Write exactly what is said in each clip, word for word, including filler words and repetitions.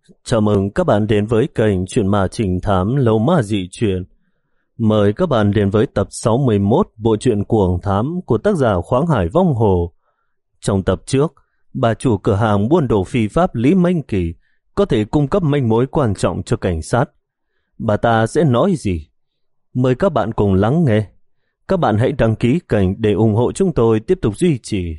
Chào mừng các bạn đến với kênh Chuyện Ma Trinh Thám Lâu Ma Dị Chuyện. Mời các bạn đến với tập sáu mươi mốt bộ truyện Cuồng Thám của tác giả Khoáng Hải Vong Hồ. Trong tập trước, bà chủ cửa hàng buôn đồ phi pháp Lý Minh Kỳ có thể cung cấp manh mối quan trọng cho cảnh sát. Bà ta sẽ nói gì? Mời các bạn cùng lắng nghe. Các bạn hãy đăng ký kênh để ủng hộ chúng tôi tiếp tục duy trì.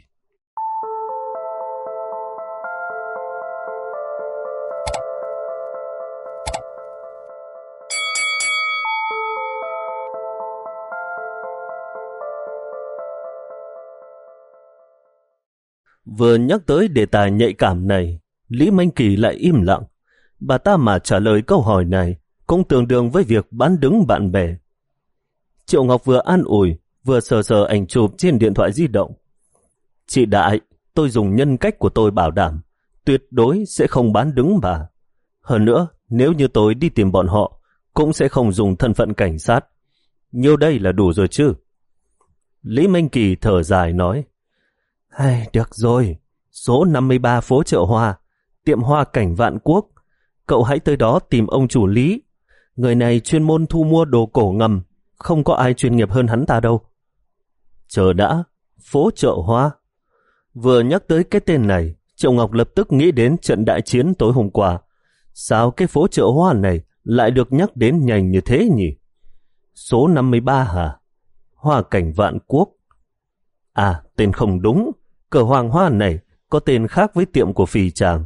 Vừa nhắc tới đề tài nhạy cảm này, Lý Minh Kỳ lại im lặng. Bà ta mà trả lời câu hỏi này cũng tương đương với việc bán đứng bạn bè. Triệu Ngọc vừa an ủi, vừa sờ sờ ảnh chụp trên điện thoại di động. Chị Đại, tôi dùng nhân cách của tôi bảo đảm, tuyệt đối sẽ không bán đứng bà. Hơn nữa, nếu như tôi đi tìm bọn họ, cũng sẽ không dùng thân phận cảnh sát. Nhiêu đây là đủ rồi chứ? Lý Minh Kỳ thở dài nói. Hay, được rồi, số năm mươi ba phố Chợ Hoa, tiệm hoa cảnh Vạn Quốc. Cậu hãy tới đó tìm ông chủ Lý. Người này chuyên môn thu mua đồ cổ ngầm, không có ai chuyên nghiệp hơn hắn ta đâu. Chờ đã, phố Chợ Hoa. Vừa nhắc tới cái tên này, Triệu Ngọc lập tức nghĩ đến trận đại chiến tối hôm qua. Sao cái phố Chợ Hoa này lại được nhắc đến nhanh như thế nhỉ? Số năm mươi ba hả? Hoa cảnh Vạn Quốc. À, tên không đúng. Cửa hoàng hoa này có tên khác với tiệm của phì chàng.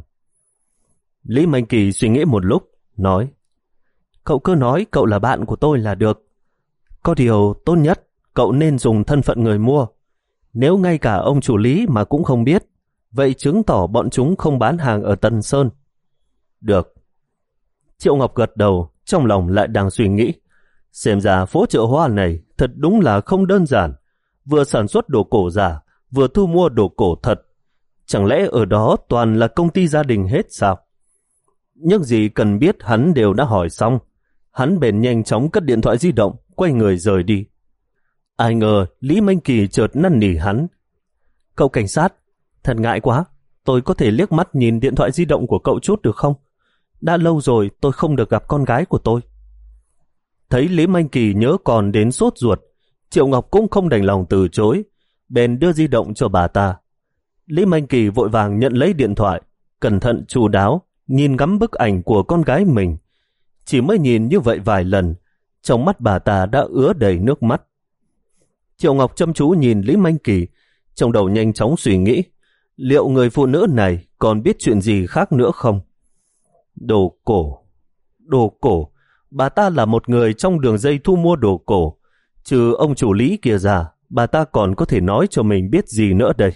Lý Minh Kỳ suy nghĩ một lúc, nói. Cậu cứ nói cậu là bạn của tôi là được. Có điều tốt nhất cậu nên dùng thân phận người mua. Nếu ngay cả ông chủ Lý mà cũng không biết, vậy chứng tỏ bọn chúng không bán hàng ở Tân Sơn. Được. Triệu Ngọc gật đầu, trong lòng lại đang suy nghĩ. Xem ra phố Chợ Hoa này thật đúng là không đơn giản. Vừa sản xuất đồ cổ giả, vừa thu mua đồ cổ thật. Chẳng lẽ ở đó toàn là công ty gia đình hết sao? Nhưng gì cần biết hắn đều đã hỏi xong. Hắn bèn nhanh chóng cất điện thoại di động, quay người rời đi. Ai ngờ Lý Minh Kỳ chợt năn nỉ hắn. Cậu cảnh sát, thật ngại quá, tôi có thể liếc mắt nhìn điện thoại di động của cậu chút được không? Đã lâu rồi tôi không được gặp con gái của tôi. Thấy Lý Minh Kỳ nhớ còn đến sốt ruột, Triệu Ngọc cũng không đành lòng từ chối, bèn đưa di động cho bà ta. Lý Minh Kỳ vội vàng nhận lấy điện thoại, cẩn thận chu đáo, nhìn ngắm bức ảnh của con gái mình. Chỉ mới nhìn như vậy vài lần, trong mắt bà ta đã ứa đầy nước mắt. Triệu Ngọc chăm chú nhìn Lý Minh Kỳ, trong đầu nhanh chóng suy nghĩ, liệu người phụ nữ này còn biết chuyện gì khác nữa không? Đồ cổ, đồ cổ, bà ta là một người trong đường dây thu mua đồ cổ. Trừ ông chủ Lý kia ra, bà ta còn có thể nói cho mình biết gì nữa đây?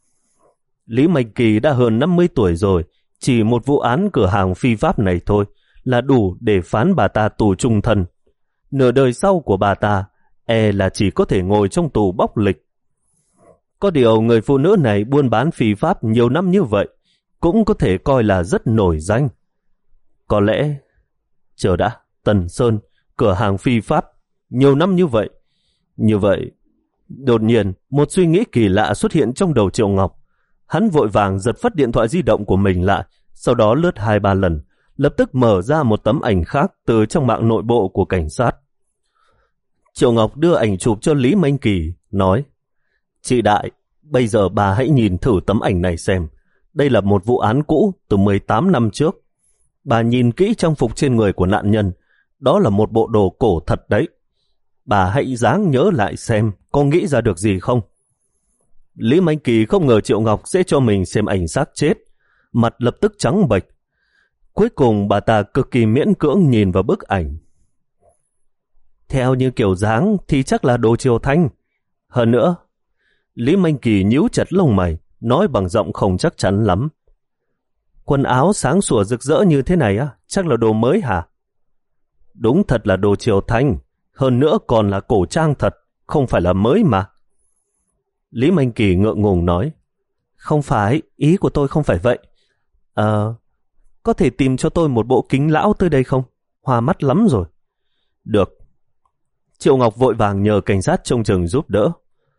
Lý Minh Kỳ đã hơn năm mươi tuổi rồi, chỉ một vụ án cửa hàng phi pháp này thôi là đủ để phán bà ta tù chung thân. Nửa đời sau của bà ta e là chỉ có thể ngồi trong tù bóc lịch. Có điều người phụ nữ này buôn bán phi pháp nhiều năm như vậy cũng có thể coi là rất nổi danh. Có lẽ, chờ đã, Tần Sơn, cửa hàng phi pháp, nhiều năm như vậy. Như vậy, đột nhiên một suy nghĩ kỳ lạ xuất hiện trong đầu Triệu Ngọc. Hắn vội vàng giật phất điện thoại di động của mình lại, sau đó lướt hai ba lần, lập tức mở ra một tấm ảnh khác từ trong mạng nội bộ của cảnh sát. Triệu Ngọc đưa ảnh chụp cho Lý Minh Kỳ, nói. Chị Đại, bây giờ bà hãy nhìn thử tấm ảnh này xem. Đây là một vụ án cũ từ mười tám năm trước. Bà nhìn kỹ trang phục trên người của nạn nhân, đó là một bộ đồ cổ thật đấy. Bà hãy dáng nhớ lại xem có nghĩ ra được gì không. Lý Minh Kỳ không ngờ Triệu Ngọc sẽ cho mình xem ảnh xác chết, mặt lập tức trắng bệch. Cuối cùng bà ta cực kỳ miễn cưỡng nhìn vào bức ảnh. Theo như kiểu dáng thì chắc là đồ Triều Thanh. Hơn nữa, Lý Minh Kỳ nhíu chặt lông mày, nói bằng giọng không chắc chắn lắm. Quần áo sáng sủa rực rỡ như thế này á, chắc là đồ mới hả? Đúng thật là đồ Triều Thanh, hơn nữa còn là cổ trang thật, không phải là mới mà. Lý Minh Kỳ ngượng ngùng nói. Không phải, ý của tôi không phải vậy. Ờ, có thể tìm cho tôi một bộ kính lão tới đây không? Hoa mắt lắm rồi. Được. Triệu Ngọc vội vàng nhờ cảnh sát trông chừng giúp đỡ.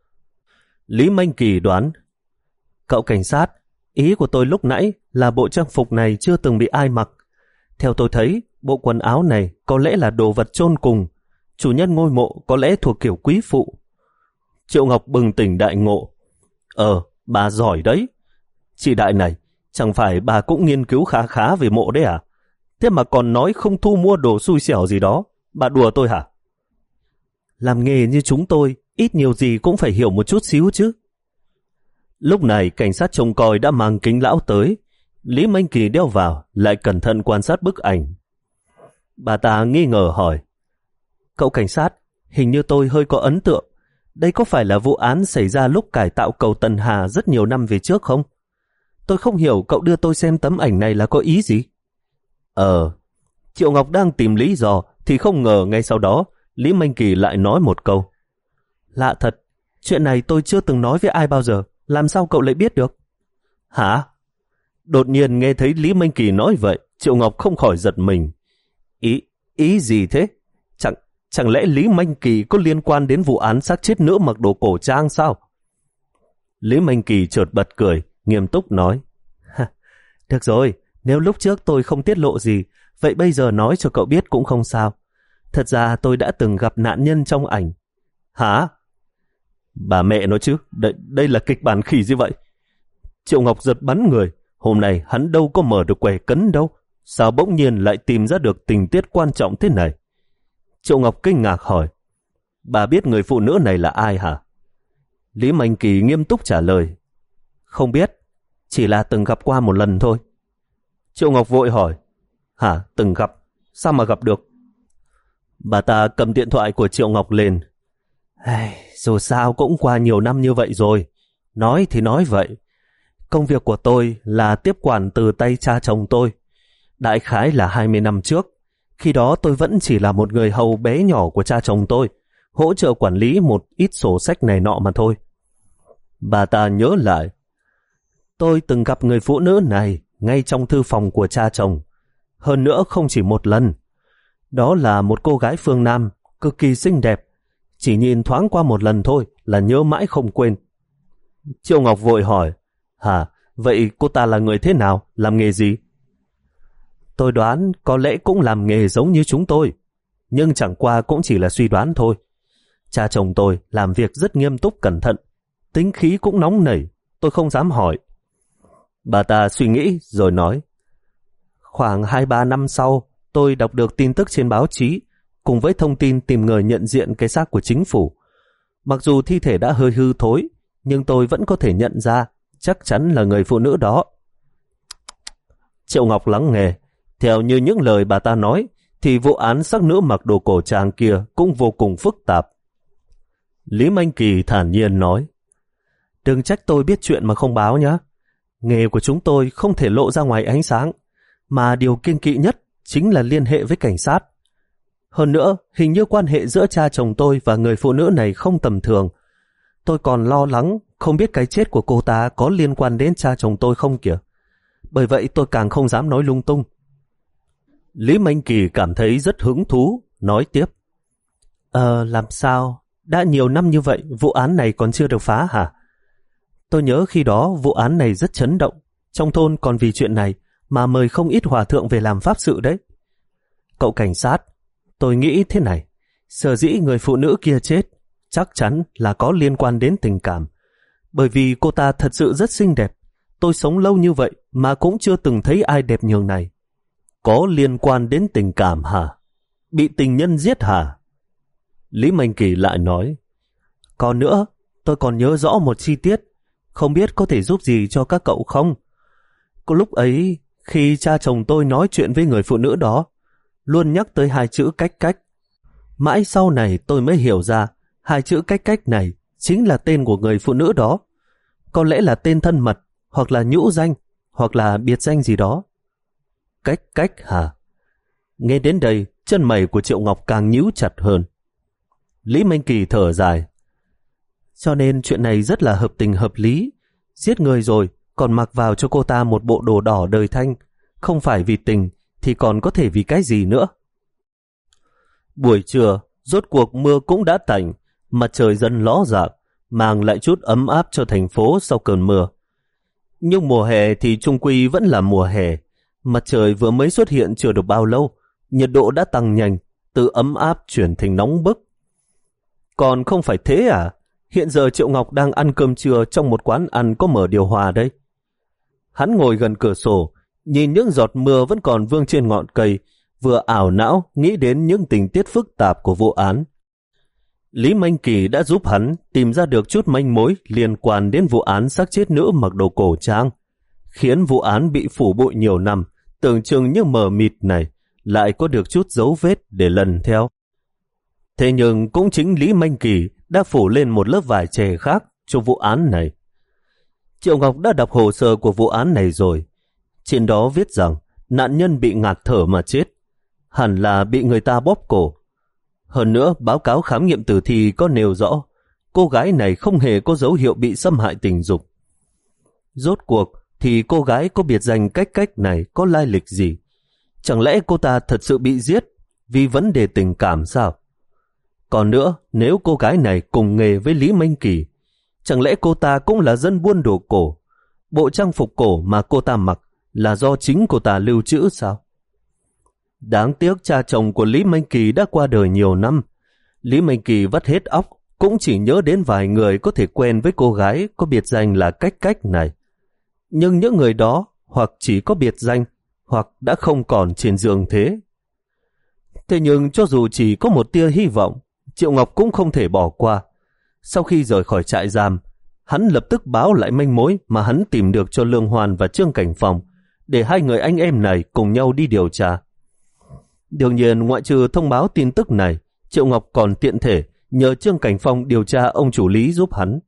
Lý Minh Kỳ đoán. Cậu cảnh sát, ý của tôi lúc nãy là bộ trang phục này chưa từng bị ai mặc. Theo tôi thấy, bộ quần áo này có lẽ là đồ vật chôn cùng. Chủ nhân ngôi mộ có lẽ thuộc kiểu quý phụ. Triệu Ngọc bừng tỉnh đại ngộ. Ờ, bà giỏi đấy. Chị Đại này, chẳng phải bà cũng nghiên cứu khá khá về mộ đấy à? Thế mà còn nói không thu mua đồ xui xẻo gì đó. Bà đùa tôi hả? Làm nghề như chúng tôi, ít nhiều gì cũng phải hiểu một chút xíu chứ. Lúc này cảnh sát trông coi đã mang kính lão tới. Lý Minh Kỳ đeo vào, lại cẩn thận quan sát bức ảnh. Bà ta nghi ngờ hỏi. Cậu cảnh sát, hình như tôi hơi có ấn tượng. Đây có phải là vụ án xảy ra lúc cải tạo cầu Tần Hà rất nhiều năm về trước không? Tôi không hiểu cậu đưa tôi xem tấm ảnh này là có ý gì? Ờ, Triệu Ngọc đang tìm lý do thì không ngờ ngay sau đó Lý Minh Kỳ lại nói một câu. Lạ thật, chuyện này tôi chưa từng nói với ai bao giờ, làm sao cậu lại biết được? Hả? Đột nhiên nghe thấy Lý Minh Kỳ nói vậy, Triệu Ngọc không khỏi giật mình. Ý, ý gì thế? Chẳng, chẳng lẽ Lý Minh Kỳ có liên quan đến vụ án xác chết nữ mặc đồ cổ trang sao? Lý Minh Kỳ chợt bật cười, nghiêm túc nói. Được rồi, nếu lúc trước tôi không tiết lộ gì, vậy bây giờ nói cho cậu biết cũng không sao. Thật ra tôi đã từng gặp nạn nhân trong ảnh. Hả? Bà mẹ nói chứ, đây, đây là kịch bản khỉ gì vậy? Triệu Ngọc giật bắn người, hôm nay hắn đâu có mở được quẻ cấn đâu. Sao bỗng nhiên lại tìm ra được tình tiết quan trọng thế này? Triệu Ngọc kinh ngạc hỏi. Bà biết người phụ nữ này là ai hả? Lý Minh Kỳ nghiêm túc trả lời. Không biết, chỉ là từng gặp qua một lần thôi. Triệu Ngọc vội hỏi. Hả, từng gặp? Sao mà gặp được? Bà ta cầm điện thoại của Triệu Ngọc lên. Hey, dù sao cũng qua nhiều năm như vậy rồi. Nói thì nói vậy. Công việc của tôi là tiếp quản từ tay cha chồng tôi. Đại khái là hai mươi năm trước. Khi đó tôi vẫn chỉ là một người hầu bé nhỏ của cha chồng tôi, hỗ trợ quản lý một ít sổ sách này nọ mà thôi. Bà ta nhớ lại. Tôi từng gặp người phụ nữ này ngay trong thư phòng của cha chồng. Hơn nữa không chỉ một lần. Đó là một cô gái phương Nam, cực kỳ xinh đẹp. Chỉ nhìn thoáng qua một lần thôi là nhớ mãi không quên. Triệu Ngọc vội hỏi. Hả, vậy cô ta là người thế nào, làm nghề gì? Tôi đoán có lẽ cũng làm nghề giống như chúng tôi, nhưng chẳng qua cũng chỉ là suy đoán thôi. Cha chồng tôi làm việc rất nghiêm túc cẩn thận, tính khí cũng nóng nảy, tôi không dám hỏi. Bà ta suy nghĩ rồi nói. Khoảng hai ba năm sau, tôi đọc được tin tức trên báo chí, cùng với thông tin tìm người nhận diện cái xác của chính phủ. Mặc dù thi thể đã hơi hư thối, nhưng tôi vẫn có thể nhận ra chắc chắn là người phụ nữ đó. Triệu Ngọc lắng nghe. Theo như những lời bà ta nói, thì vụ án xác nữ mặc đồ cổ trang kia cũng vô cùng phức tạp. Lý Minh Kỳ thản nhiên nói. Đừng trách tôi biết chuyện mà không báo nhé. Nghề của chúng tôi không thể lộ ra ngoài ánh sáng, mà điều kiêng kỵ nhất chính là liên hệ với cảnh sát. Hơn nữa, hình như quan hệ giữa cha chồng tôi và người phụ nữ này không tầm thường. Tôi còn lo lắng không biết cái chết của cô ta có liên quan đến cha chồng tôi không kìa. Bởi vậy tôi càng không dám nói lung tung. Lý Minh Kỳ cảm thấy rất hứng thú, nói tiếp. Ờ, làm sao? Đã nhiều năm như vậy, vụ án này còn chưa được phá hả? Tôi nhớ khi đó vụ án này rất chấn động. Trong thôn còn vì chuyện này mà mời không ít hòa thượng về làm pháp sự đấy. Cậu cảnh sát, tôi nghĩ thế này. Sở dĩ người phụ nữ kia chết chắc chắn là có liên quan đến tình cảm. Bởi vì cô ta thật sự rất xinh đẹp. Tôi sống lâu như vậy mà cũng chưa từng thấy ai đẹp nhường này. Có liên quan đến tình cảm hả? Bị tình nhân giết hả? Lý Minh Kỳ lại nói. Còn nữa, tôi còn nhớ rõ một chi tiết. Không biết có thể giúp gì cho các cậu không? Có lúc ấy, khi cha chồng tôi nói chuyện với người phụ nữ đó, luôn nhắc tới hai chữ cách cách. Mãi sau này tôi mới hiểu ra, hai chữ cách cách này chính là tên của người phụ nữ đó. Có lẽ là tên thân mật, hoặc là nhũ danh, hoặc là biệt danh gì đó. Cách cách hả? Nghe đến đây, chân mày của Triệu Ngọc càng nhíu chặt hơn. Lý Minh Kỳ thở dài. Cho nên chuyện này rất là hợp tình hợp lý. Giết người rồi, còn mặc vào cho cô ta một bộ đồ đỏ đời thanh. Không phải vì tình, thì còn có thể vì cái gì nữa. Buổi trưa, rốt cuộc mưa cũng đã tạnh, mặt trời dần ló dạng, mang lại chút ấm áp cho thành phố sau cơn mưa. Nhưng mùa hè thì chung quy vẫn là mùa hè, Mặt trời vừa mới xuất hiện chưa được bao lâu, nhiệt độ đã tăng nhanh, từ ấm áp chuyển thành nóng bức. Còn không phải thế à? Hiện giờ Triệu Ngọc đang ăn cơm trưa trong một quán ăn có mở điều hòa đây. Hắn ngồi gần cửa sổ, nhìn những giọt mưa vẫn còn vương trên ngọn cây, vừa ảo não nghĩ đến những tình tiết phức tạp của vụ án. Lý Minh Kỳ đã giúp hắn tìm ra được chút manh mối liên quan đến vụ án xác chết nữ mặc đồ cổ trang, khiến vụ án bị phủ bụi nhiều năm, tưởng chừng như mờ mịt này lại có được chút dấu vết để lần theo. Thế nhưng cũng chính Lý Minh Kỳ đã phủ lên một lớp vải chè khác cho vụ án này. Triệu Ngọc đã đọc hồ sơ của vụ án này rồi. Trên đó viết rằng nạn nhân bị ngạt thở mà chết, hẳn là bị người ta bóp cổ. Hơn nữa, báo cáo khám nghiệm tử thi có nêu rõ cô gái này không hề có dấu hiệu bị xâm hại tình dục. Rốt cuộc thì cô gái có biệt danh Cách Cách này có lai lịch gì? Chẳng lẽ cô ta thật sự bị giết vì vấn đề tình cảm sao? Còn nữa, nếu cô gái này cùng nghề với Lý Minh Kỳ, chẳng lẽ cô ta cũng là dân buôn đồ cổ? Bộ trang phục cổ mà cô ta mặc là do chính cô ta lưu trữ sao? Đáng tiếc cha chồng của Lý Minh Kỳ đã qua đời nhiều năm. Lý Minh Kỳ vắt hết óc, cũng chỉ nhớ đến vài người có thể quen với cô gái có biệt danh là Cách Cách này. Nhưng những người đó hoặc chỉ có biệt danh, hoặc đã không còn trên giường thế. Thế nhưng cho dù chỉ có một tia hy vọng, Triệu Ngọc cũng không thể bỏ qua. Sau khi rời khỏi trại giam, hắn lập tức báo lại manh mối mà hắn tìm được cho Lương Hoàn và Trương Cảnh Phong, để hai người anh em này cùng nhau đi điều tra. Đương nhiên, ngoại trừ thông báo tin tức này, Triệu Ngọc còn tiện thể nhờ Trương Cảnh Phong điều tra ông chủ Lý giúp hắn.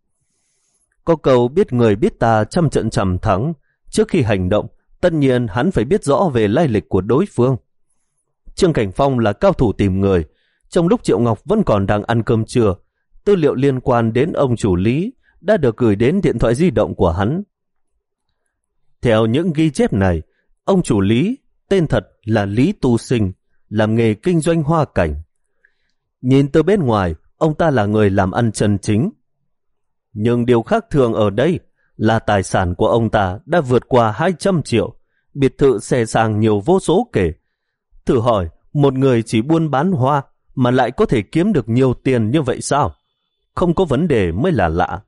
Có câu biết người biết ta trăm trận trăm thắng, trước khi hành động, tất nhiên hắn phải biết rõ về lai lịch của đối phương. Trương Cảnh Phong là cao thủ tìm người. Trong lúc Triệu Ngọc vẫn còn đang ăn cơm trưa, tư liệu liên quan đến ông chủ Lý đã được gửi đến điện thoại di động của hắn. Theo những ghi chép này, ông chủ Lý tên thật là Lý Tu Sinh, làm nghề kinh doanh hoa cảnh. Nhìn từ bên ngoài, ông ta là người làm ăn chân chính. Nhưng điều khác thường ở đây là tài sản của ông ta đã vượt qua hai trăm triệu, biệt thự xe sang nhiều vô số kể. Thử hỏi, một người chỉ buôn bán hoa mà lại có thể kiếm được nhiều tiền như vậy sao? Không có vấn đề mới là lạ.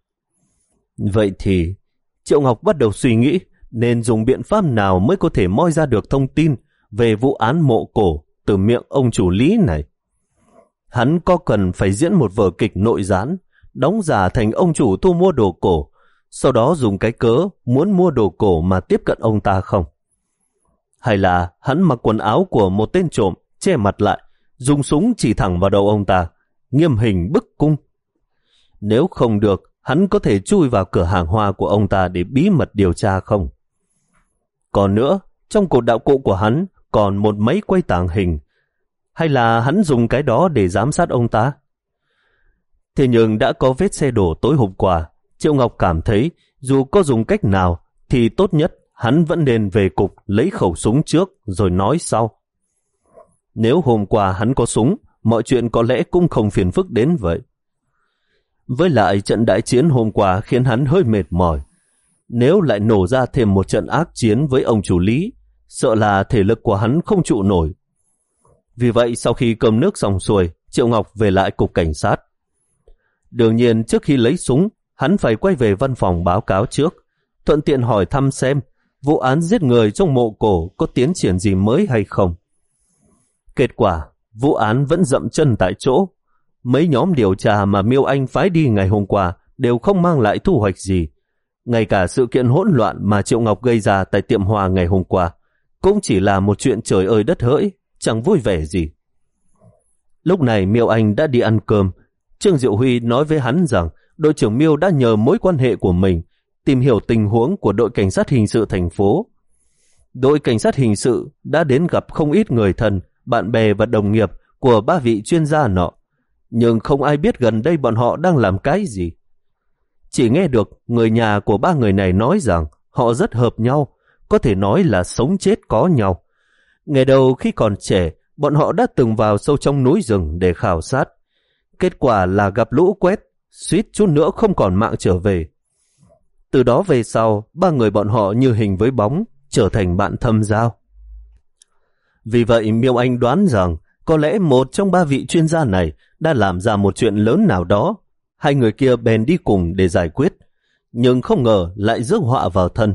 Vậy thì, Triệu Ngọc bắt đầu suy nghĩ nên dùng biện pháp nào mới có thể moi ra được thông tin về vụ án mộ cổ từ miệng ông chủ Lý này. Hắn có cần phải diễn một vở kịch nội gián, đóng giả thành ông chủ thu mua đồ cổ, sau đó dùng cái cớ muốn mua đồ cổ mà tiếp cận ông ta không? Hay là hắn mặc quần áo của một tên trộm, che mặt lại, dùng súng chỉ thẳng vào đầu ông ta, nghiêm hình bức cung? Nếu không được, hắn có thể chui vào cửa hàng hoa của ông ta để bí mật điều tra không? Còn nữa, trong cột đạo cụ của hắn còn một máy quay tàng hình. Hay là hắn dùng cái đó để giám sát ông ta? Thế nhưng đã có vết xe đổ tối hôm qua, Triệu Ngọc cảm thấy dù có dùng cách nào thì tốt nhất hắn vẫn nên về cục lấy khẩu súng trước rồi nói sau. Nếu hôm qua hắn có súng, mọi chuyện có lẽ cũng không phiền phức đến vậy. Với lại trận đại chiến hôm qua khiến hắn hơi mệt mỏi. Nếu lại nổ ra thêm một trận ác chiến với ông chủ Lý, sợ là thể lực của hắn không trụ nổi. Vì vậy sau khi cơm nước xong xuôi, Triệu Ngọc về lại cục cảnh sát. Đương nhiên trước khi lấy súng, hắn phải quay về văn phòng báo cáo trước, thuận tiện hỏi thăm xem vụ án giết người trong mộ cổ có tiến triển gì mới hay không. Kết quả, vụ án vẫn dậm chân tại chỗ. Mấy nhóm điều tra mà Miêu Anh phái đi ngày hôm qua đều không mang lại thu hoạch gì. Ngay cả sự kiện hỗn loạn mà Triệu Ngọc gây ra tại tiệm hoa ngày hôm qua cũng chỉ là một chuyện trời ơi đất hỡi, chẳng vui vẻ gì. Lúc này Miêu Anh đã đi ăn cơm. Trương Diệu Huy nói với hắn rằng đội trưởng Miêu đã nhờ mối quan hệ của mình tìm hiểu tình huống của đội cảnh sát hình sự thành phố. Đội cảnh sát hình sự đã đến gặp không ít người thân, bạn bè và đồng nghiệp của ba vị chuyên gia nọ, nhưng không ai biết gần đây bọn họ đang làm cái gì. Chỉ nghe được người nhà của ba người này nói rằng họ rất hợp nhau, có thể nói là sống chết có nhau. Ngày đầu khi còn trẻ, bọn họ đã từng vào sâu trong núi rừng để khảo sát. Kết quả là gặp lũ quét, suýt chút nữa không còn mạng trở về. Từ đó về sau, ba người bọn họ như hình với bóng, trở thành bạn thâm giao. Vì vậy Miêu Anh đoán rằng có lẽ một trong ba vị chuyên gia này đã làm ra một chuyện lớn nào đó. Hai người kia bèn đi cùng để giải quyết, nhưng không ngờ lại rước họa vào thân.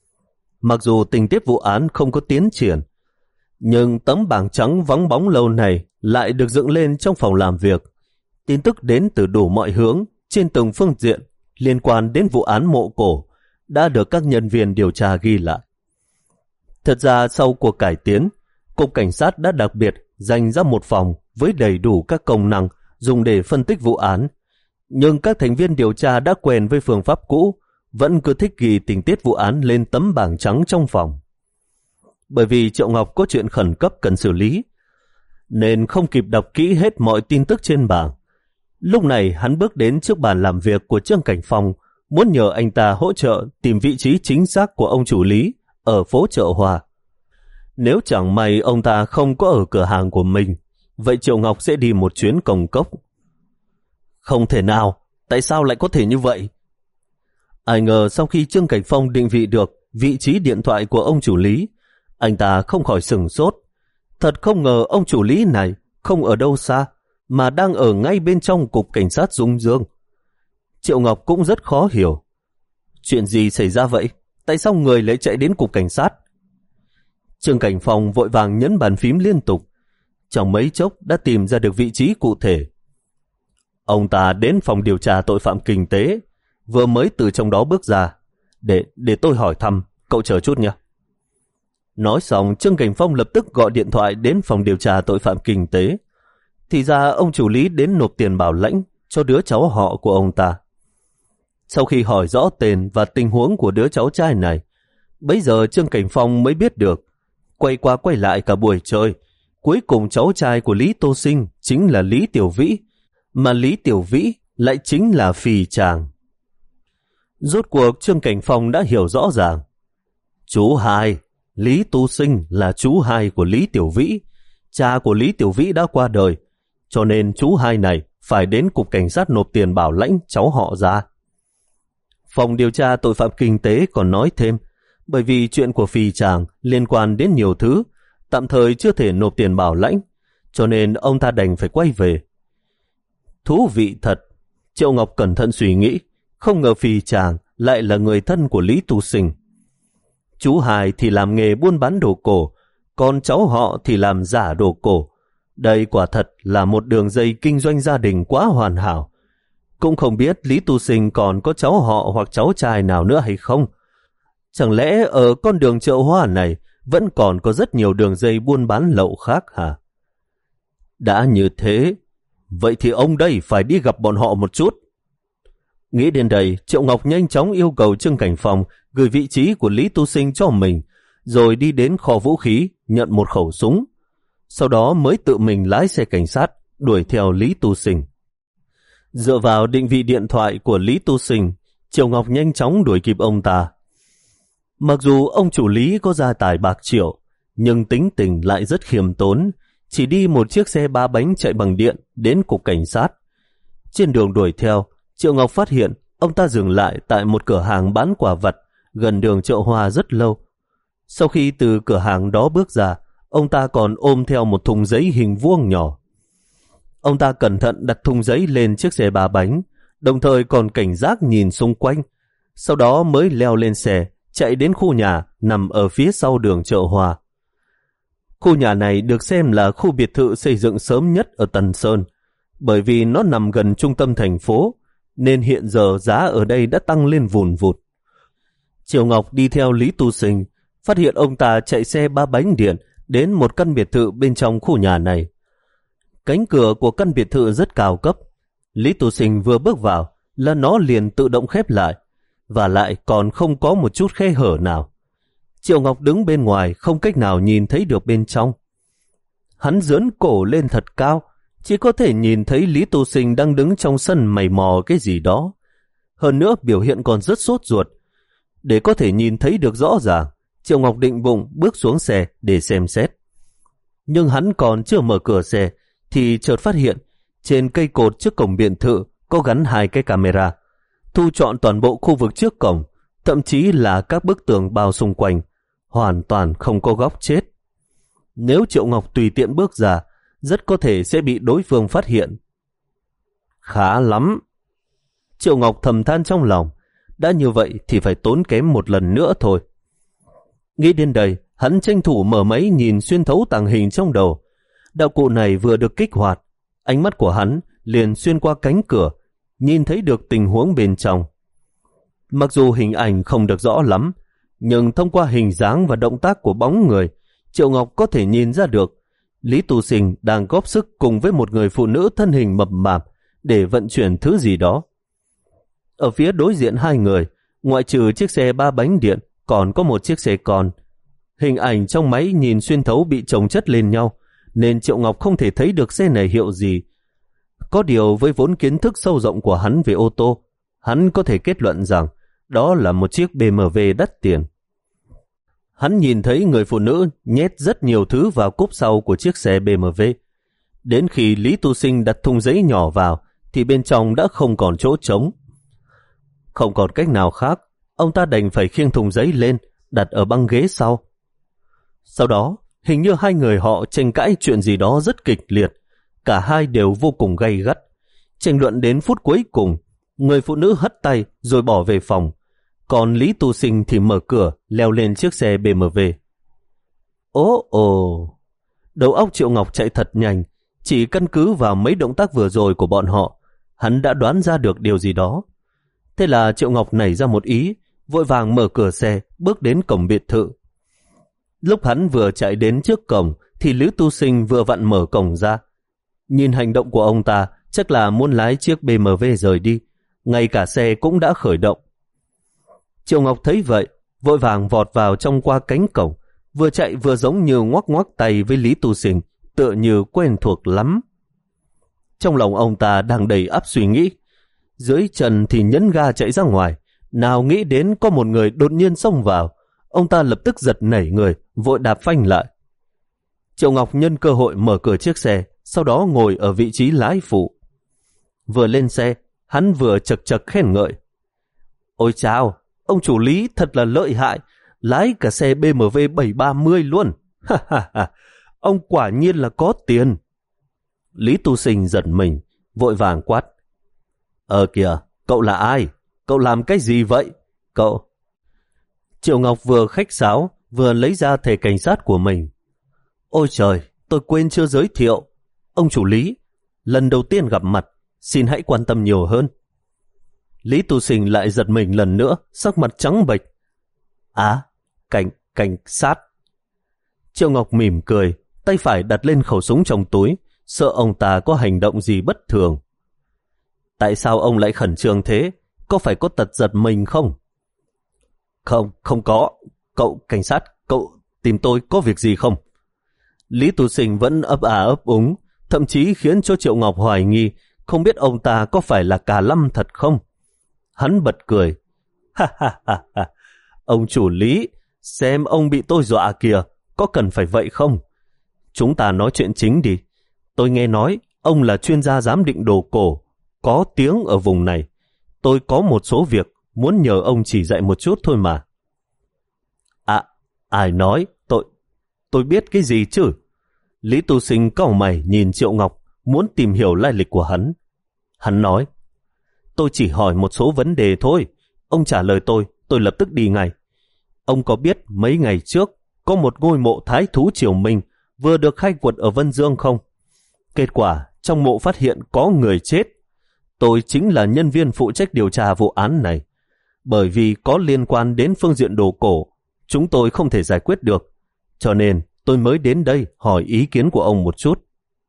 Mặc dù tình tiết vụ án không có tiến triển, nhưng tấm bảng trắng vắng bóng lâu này lại được dựng lên trong phòng làm việc. Tin tức đến từ đủ mọi hướng, trên từng phương diện liên quan đến vụ án mộ cổ đã được các nhân viên điều tra ghi lại. Thật ra sau cuộc cải tiến, Cục Cảnh sát đã đặc biệt dành ra một phòng với đầy đủ các công năng dùng để phân tích vụ án. Nhưng các thành viên điều tra đã quen với phương pháp cũ, vẫn cứ thích ghi tình tiết vụ án lên tấm bảng trắng trong phòng. Bởi vì Triệu Ngọc có chuyện khẩn cấp cần xử lý, nên không kịp đọc kỹ hết mọi tin tức trên bảng. Lúc này hắn bước đến trước bàn làm việc của Trương Cảnh Phong, muốn nhờ anh ta hỗ trợ tìm vị trí chính xác của ông chủ Lý ở phố Chợ Hoa. Nếu chẳng may ông ta không có ở cửa hàng của mình, vậy Triệu Ngọc sẽ đi một chuyến công cốc. Không thể nào, tại sao lại có thể như vậy? Ai ngờ sau khi Trương Cảnh Phong định vị được vị trí điện thoại của ông chủ Lý, anh ta không khỏi sửng sốt. Thật không ngờ ông chủ Lý này không ở đâu xa, mà đang ở ngay bên trong Cục Cảnh sát Dung Dương. Triệu Ngọc cũng rất khó hiểu. Chuyện gì xảy ra vậy? Tại sao người lại chạy đến Cục Cảnh sát? Trương Cảnh Phong vội vàng nhấn bàn phím liên tục. Trong mấy chốc đã tìm ra được vị trí cụ thể. Ông ta đến phòng điều tra tội phạm kinh tế, vừa mới từ trong đó bước ra. Để, để tôi hỏi thăm, cậu chờ chút nha. Nói xong, Trương Cảnh Phong lập tức gọi điện thoại đến phòng điều tra tội phạm kinh tế. Thì ra ông chủ Lý đến nộp tiền bảo lãnh cho đứa cháu họ của ông ta. Sau khi hỏi rõ tên và tình huống của đứa cháu trai này, bấy giờ Trương Cảnh Phong mới biết được, quay qua quay lại cả buổi chơi, cuối cùng cháu trai của Lý Tô Sinh chính là Lý Tiểu Vĩ, mà Lý Tiểu Vĩ lại chính là Phì Tràng. Rốt cuộc Trương Cảnh Phong đã hiểu rõ ràng. Chú hai, Lý Tô Sinh là chú hai của Lý Tiểu Vĩ. Cha của Lý Tiểu Vĩ đã qua đời, cho nên chú hai này phải đến Cục Cảnh sát nộp tiền bảo lãnh cháu họ ra. Phòng điều tra tội phạm kinh tế còn nói thêm, bởi vì chuyện của Phì Tràng liên quan đến nhiều thứ, tạm thời chưa thể nộp tiền bảo lãnh, cho nên ông ta đành phải quay về. Thú vị thật, Triệu Ngọc cẩn thận suy nghĩ, không ngờ Phì Tràng lại là người thân của Lý Tu Sinh. Chú hai thì làm nghề buôn bán đồ cổ, còn cháu họ thì làm giả đồ cổ. Đây quả thật là một đường dây kinh doanh gia đình quá hoàn hảo. Cũng không biết Lý Tu Sinh còn có cháu họ hoặc cháu trai nào nữa hay không. Chẳng lẽ ở con đường Chợ Hoa này vẫn còn có rất nhiều đường dây buôn bán lậu khác hả? Đã như thế, vậy thì ông đây phải đi gặp bọn họ một chút. Nghĩ đến đây, Triệu Ngọc nhanh chóng yêu cầu Trương Cảnh Phong gửi vị trí của Lý Tu Sinh cho mình, rồi đi đến kho vũ khí nhận một khẩu súng. Sau đó mới tự mình lái xe cảnh sát đuổi theo Lý Tu Sinh. Dựa vào định vị điện thoại của Lý Tu Sinh, Triệu Ngọc nhanh chóng đuổi kịp ông ta. Mặc dù ông chủ Lý có gia tài bạc triệu, nhưng tính tình lại rất khiêm tốn, chỉ đi một chiếc xe ba bánh chạy bằng điện đến Cục Cảnh sát. Trên đường đuổi theo, Triệu Ngọc phát hiện ông ta dừng lại tại một cửa hàng bán quà vặt gần đường Chợ Hoa rất lâu. Sau khi từ cửa hàng đó bước ra, ông ta còn ôm theo một thùng giấy hình vuông nhỏ. Ông ta cẩn thận đặt thùng giấy lên chiếc xe ba bánh, đồng thời còn cảnh giác nhìn xung quanh. Sau đó mới leo lên xe, chạy đến khu nhà nằm ở phía sau đường Chợ Hoa. Khu nhà này được xem là khu biệt thự xây dựng sớm nhất ở Tân Sơn, bởi vì nó nằm gần trung tâm thành phố, nên hiện giờ giá ở đây đã tăng lên vùn vụt. Triệu Ngọc đi theo Lý Tu Sinh, phát hiện ông ta chạy xe ba bánh điện đến một căn biệt thự bên trong khu nhà này. Cánh cửa của căn biệt thự rất cao cấp. Lý Tu Sinh vừa bước vào là nó liền tự động khép lại, và lại còn không có một chút khe hở nào. Triệu Ngọc đứng bên ngoài không cách nào nhìn thấy được bên trong. Hắn dướn cổ lên thật cao, chỉ có thể nhìn thấy Lý Tu Sinh đang đứng trong sân mày mò cái gì đó. Hơn nữa biểu hiện còn rất sốt ruột. Để có thể nhìn thấy được rõ ràng, Triệu Ngọc định bụng bước xuống xe để xem xét. Nhưng hắn còn chưa mở cửa xe thì chợt phát hiện trên cây cột trước cổng biệt thự có gắn hai cái camera, thu trọn toàn bộ khu vực trước cổng, thậm chí là các bức tường bao xung quanh, hoàn toàn không có góc chết. Nếu Triệu Ngọc tùy tiện bước ra, rất có thể sẽ bị đối phương phát hiện. Khá lắm. Triệu Ngọc thầm than trong lòng, đã như vậy thì phải tốn kém một lần nữa thôi. Nghĩ đến đây, hắn tranh thủ mở máy nhìn xuyên thấu tàng hình trong đầu. Đạo cụ này vừa được kích hoạt, ánh mắt của hắn liền xuyên qua cánh cửa, nhìn thấy được tình huống bên trong. Mặc dù hình ảnh không được rõ lắm, nhưng thông qua hình dáng và động tác của bóng người, Triệu Ngọc có thể nhìn ra được Lý Tu Sinh đang góp sức cùng với một người phụ nữ thân hình mập mạp để vận chuyển thứ gì đó. Ở phía đối diện hai người, ngoại trừ chiếc xe ba bánh điện, còn có một chiếc xe con. Hình ảnh trong máy nhìn xuyên thấu bị chồng chất lên nhau, nên Triệu Ngọc không thể thấy được xe này hiệu gì. Có điều với vốn kiến thức sâu rộng của hắn về ô tô, hắn có thể kết luận rằng đó là một chiếc bê em vê đắt tiền. Hắn nhìn thấy người phụ nữ nhét rất nhiều thứ vào cốp sau của chiếc xe bê em vê. Đến khi Lý Tu Sinh đặt thùng giấy nhỏ vào, thì bên trong đã không còn chỗ trống. Không còn cách nào khác, ông ta đành phải khiêng thùng giấy lên, đặt ở băng ghế sau. Sau đó, hình như hai người họ tranh cãi chuyện gì đó rất kịch liệt. Cả hai đều vô cùng gay gắt. Tranh luận đến phút cuối cùng, người phụ nữ hất tay rồi bỏ về phòng. Còn Lý Tu Sinh thì mở cửa, leo lên chiếc xe bê em vê. Ồ ồ! Đầu óc Triệu Ngọc chạy thật nhanh. Chỉ căn cứ vào mấy động tác vừa rồi của bọn họ, hắn đã đoán ra được điều gì đó. Thế là Triệu Ngọc nảy ra một ý, vội vàng mở cửa xe, bước đến cổng biệt thự. Lúc hắn vừa chạy đến trước cổng, thì Lý Tu Sinh vừa vặn mở cổng ra. Nhìn hành động của ông ta, chắc là muốn lái chiếc bê em vê rời đi. Ngay cả xe cũng đã khởi động. Triệu Ngọc thấy vậy, vội vàng vọt vào trong qua cánh cổng, vừa chạy vừa giống như ngoắc ngoắc tay với Lý Tu Sinh, tựa như quen thuộc lắm. Trong lòng ông ta đang đầy ắp suy nghĩ. Dưới chân thì nhấn ga chạy ra ngoài, nào nghĩ đến có một người đột nhiên xông vào. Ông ta lập tức giật nảy người, vội đạp phanh lại. Triệu Ngọc nhân cơ hội mở cửa chiếc xe, sau đó ngồi ở vị trí lái phụ. Vừa lên xe, hắn vừa chật chật khen ngợi. Ôi chao, ông chủ Lý thật là lợi hại, lái cả xe bê em vê bảy ba mươi luôn. Ha ha ha, ông quả nhiên là có tiền. Lý Tu Sinh giật mình, vội vàng quát. Ờ kìa, cậu là ai? Cậu làm cái gì vậy? Cậu... Triệu Ngọc vừa khách sáo, vừa lấy ra thẻ cảnh sát của mình. Ôi trời, tôi quên chưa giới thiệu. Ông chủ Lý, lần đầu tiên gặp mặt, xin hãy quan tâm nhiều hơn. Lý Tu Sinh lại giật mình lần nữa, sắc mặt trắng bệch. À, cảnh, cảnh sát. Triệu Ngọc mỉm cười, tay phải đặt lên khẩu súng trong túi, sợ ông ta có hành động gì bất thường. Tại sao ông lại khẩn trương thế? Có phải có tật giật mình không? Không, không có. Cậu cảnh sát, cậu tìm tôi có việc gì không? Lý Tu Sinh vẫn ấp à ấp úng, thậm chí khiến cho Triệu Ngọc hoài nghi không biết ông ta có phải là cà lâm thật không. Hắn bật cười. Ha ha ha ha. Ông chủ Lý, xem ông bị tôi dọa kìa, có cần phải vậy không? Chúng ta nói chuyện chính đi. Tôi nghe nói ông là chuyên gia giám định đồ cổ, có tiếng ở vùng này. Tôi có một số việc muốn nhờ ông chỉ dạy một chút thôi mà. À, ai nói? Tôi, tôi biết cái gì chứ? Lý Tu Sinh cau mày nhìn Triệu Ngọc, muốn tìm hiểu lai lịch của hắn. Hắn nói, tôi chỉ hỏi một số vấn đề thôi. Ông trả lời tôi, tôi lập tức đi ngay. Ông có biết mấy ngày trước có một ngôi mộ thái thú Triều Minh vừa được khai quật ở Vân Dương không? Kết quả, trong mộ phát hiện có người chết. Tôi chính là nhân viên phụ trách điều tra vụ án này. Bởi vì có liên quan đến phương diện đồ cổ, chúng tôi không thể giải quyết được. Cho nên tôi mới đến đây hỏi ý kiến của ông một chút.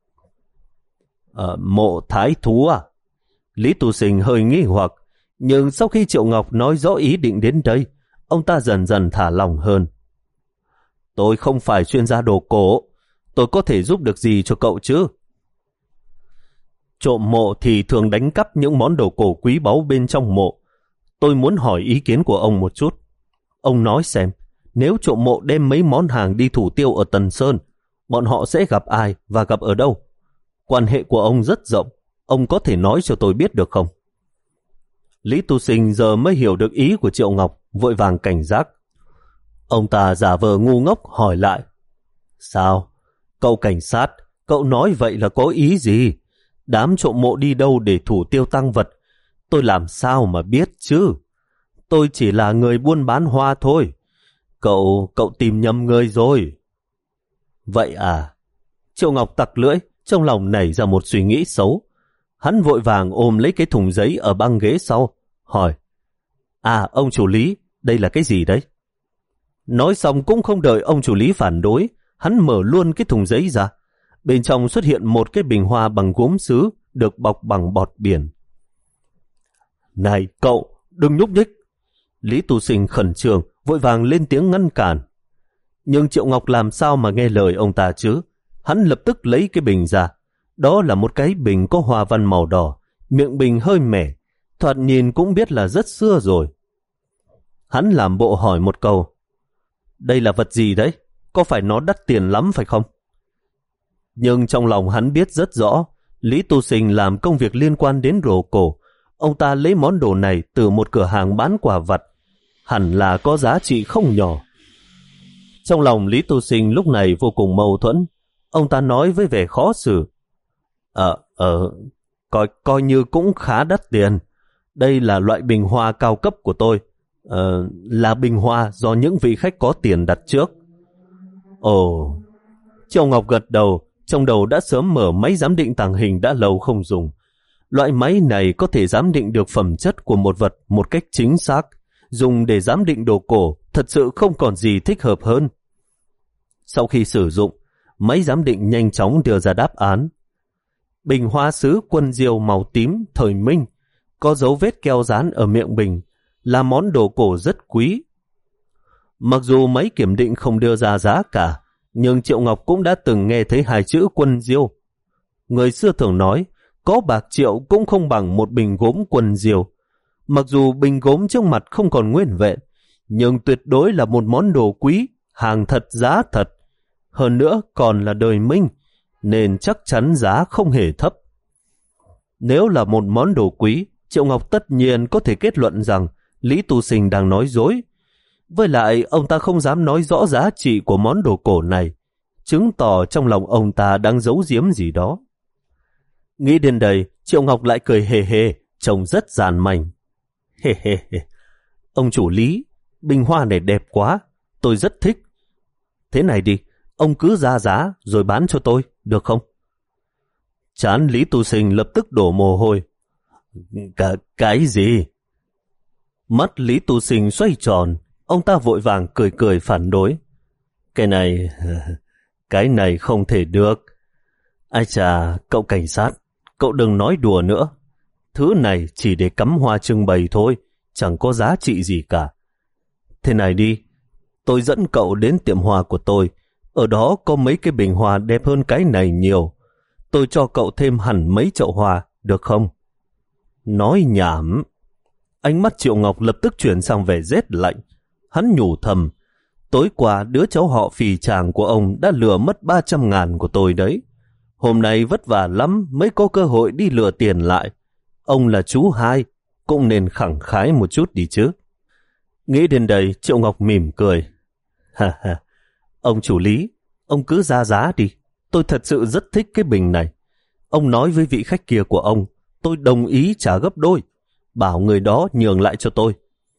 Ờ, mộ thái thú à? Lý Tu Sinh hơi nghi hoặc, nhưng sau khi Triệu Ngọc nói rõ ý định đến đây, ông ta dần dần thả lòng hơn. Tôi không phải chuyên gia đồ cổ, tôi có thể giúp được gì cho cậu chứ? Trộm mộ thì thường đánh cắp những món đồ cổ quý báu bên trong mộ. Tôi muốn hỏi ý kiến của ông một chút. Ông nói xem, nếu trộm mộ đem mấy món hàng đi thủ tiêu ở Tần Sơn, bọn họ sẽ gặp ai và gặp ở đâu? Quan hệ của ông rất rộng, ông có thể nói cho tôi biết được không? Lý Tu Sinh giờ mới hiểu được ý của Triệu Ngọc, vội vàng cảnh giác. Ông ta giả vờ ngu ngốc hỏi lại. Sao? Cậu cảnh sát, cậu nói vậy là có ý gì? Đám trộm mộ đi đâu để thủ tiêu tang vật? Tôi làm sao mà biết chứ? Tôi chỉ là người buôn bán hoa thôi. Cậu, cậu tìm nhầm người rồi. Vậy à? Triệu Ngọc tặc lưỡi, trong lòng nảy ra một suy nghĩ xấu. Hắn vội vàng ôm lấy cái thùng giấy ở băng ghế sau, hỏi: À, ông chủ Lý, đây là cái gì đấy? Nói xong cũng không đợi ông chủ Lý phản đối, hắn mở luôn cái thùng giấy ra. Bên trong xuất hiện một cái bình hoa bằng gốm sứ được bọc bằng bọt biển. Này cậu, đừng nhúc nhích. Lý Tu Sinh khẩn trương, vội vàng lên tiếng ngăn cản. Nhưng Triệu Ngọc làm sao mà nghe lời ông ta chứ? Hắn lập tức lấy cái bình ra. Đó là một cái bình có hoa văn màu đỏ, miệng bình hơi mẻ, thoạt nhìn cũng biết là rất xưa rồi. Hắn làm bộ hỏi một câu: Đây là vật gì đấy? Có phải nó đắt tiền lắm phải không? Nhưng trong lòng hắn biết rất rõ, Lý Tu Sinh làm công việc liên quan đến đồ cổ. Ông ta lấy món đồ này từ một cửa hàng bán quà vặt, hẳn là có giá trị không nhỏ. Trong lòng Lý Tu Sinh lúc này vô cùng mâu thuẫn. Ông ta nói với vẻ khó xử: Ờ, ờ, coi, coi như cũng khá đắt tiền. Đây là loại bình hoa cao cấp của tôi. Ờ, là bình hoa do những vị khách có tiền đặt trước. Ồ, Triệu Ngọc gật đầu, trong đầu đã sớm mở máy giám định tàng hình đã lâu không dùng. Loại máy này có thể giám định được phẩm chất của một vật một cách chính xác. Dùng để giám định đồ cổ thật sự không còn gì thích hợp hơn. Sau khi sử dụng, máy giám định nhanh chóng đưa ra đáp án. Bình hoa sứ quân diêu màu tím thời Minh, có dấu vết keo dán ở miệng bình, là món đồ cổ rất quý. Mặc dù máy kiểm định không đưa ra giá cả, nhưng Triệu Ngọc cũng đã từng nghe thấy hai chữ quân diêu. Người xưa thường nói, có bạc triệu cũng không bằng một bình gốm quân diêu. Mặc dù bình gốm trước mặt không còn nguyên vẹn, nhưng tuyệt đối là một món đồ quý, hàng thật giá thật. Hơn nữa còn là đời Minh, nên chắc chắn giá không hề thấp. Nếu là một món đồ quý, Triệu Ngọc tất nhiên có thể kết luận rằng Lý Tu Sinh đang nói dối. Với lại ông ta không dám nói rõ giá trị của món đồ cổ này, chứng tỏ trong lòng ông ta đang giấu giếm gì đó. Nghĩ đến đây, Triệu Ngọc lại cười hề hề, trông rất giàn manh. Hề hề hề, ông chủ Lý, bình hoa này đẹp quá, tôi rất thích. Thế này đi, ông cứ ra giá rồi bán cho tôi, được không? Trán Lý Tu Sinh lập tức đổ mồ hôi. Cả cái gì? Mắt Lý Tu Sinh xoay tròn, ông ta vội vàng cười cười phản đối. Cái này, cái này không thể được. Ai chà, cậu cảnh sát, cậu đừng nói đùa nữa. Thứ này chỉ để cắm hoa trưng bày thôi, chẳng có giá trị gì cả. Thế này đi, tôi dẫn cậu đến tiệm hoa của tôi, ở đó có mấy cái bình hoa đẹp hơn cái này nhiều. Tôi cho cậu thêm hẳn mấy chậu hoa, được không? Nói nhảm. Ánh mắt Triệu Ngọc lập tức chuyển sang vẻ rét lạnh. Hắn nhủ thầm, tối qua đứa cháu họ phì chàng của ông đã lừa mất ba trăm ngàn của tôi đấy. Hôm nay vất vả lắm mới có cơ hội đi lừa tiền lại. Ông là chú hai, cũng nên khẳng khái một chút đi chứ. Nghĩ đến đây, Triệu Ngọc mỉm cười. Ha ha, ông chủ Lý, ông cứ ra giá đi. Tôi thật sự rất thích cái bình này. Ông nói với vị khách kia của ông, tôi đồng ý trả gấp đôi. Bảo người đó nhường lại cho tôi.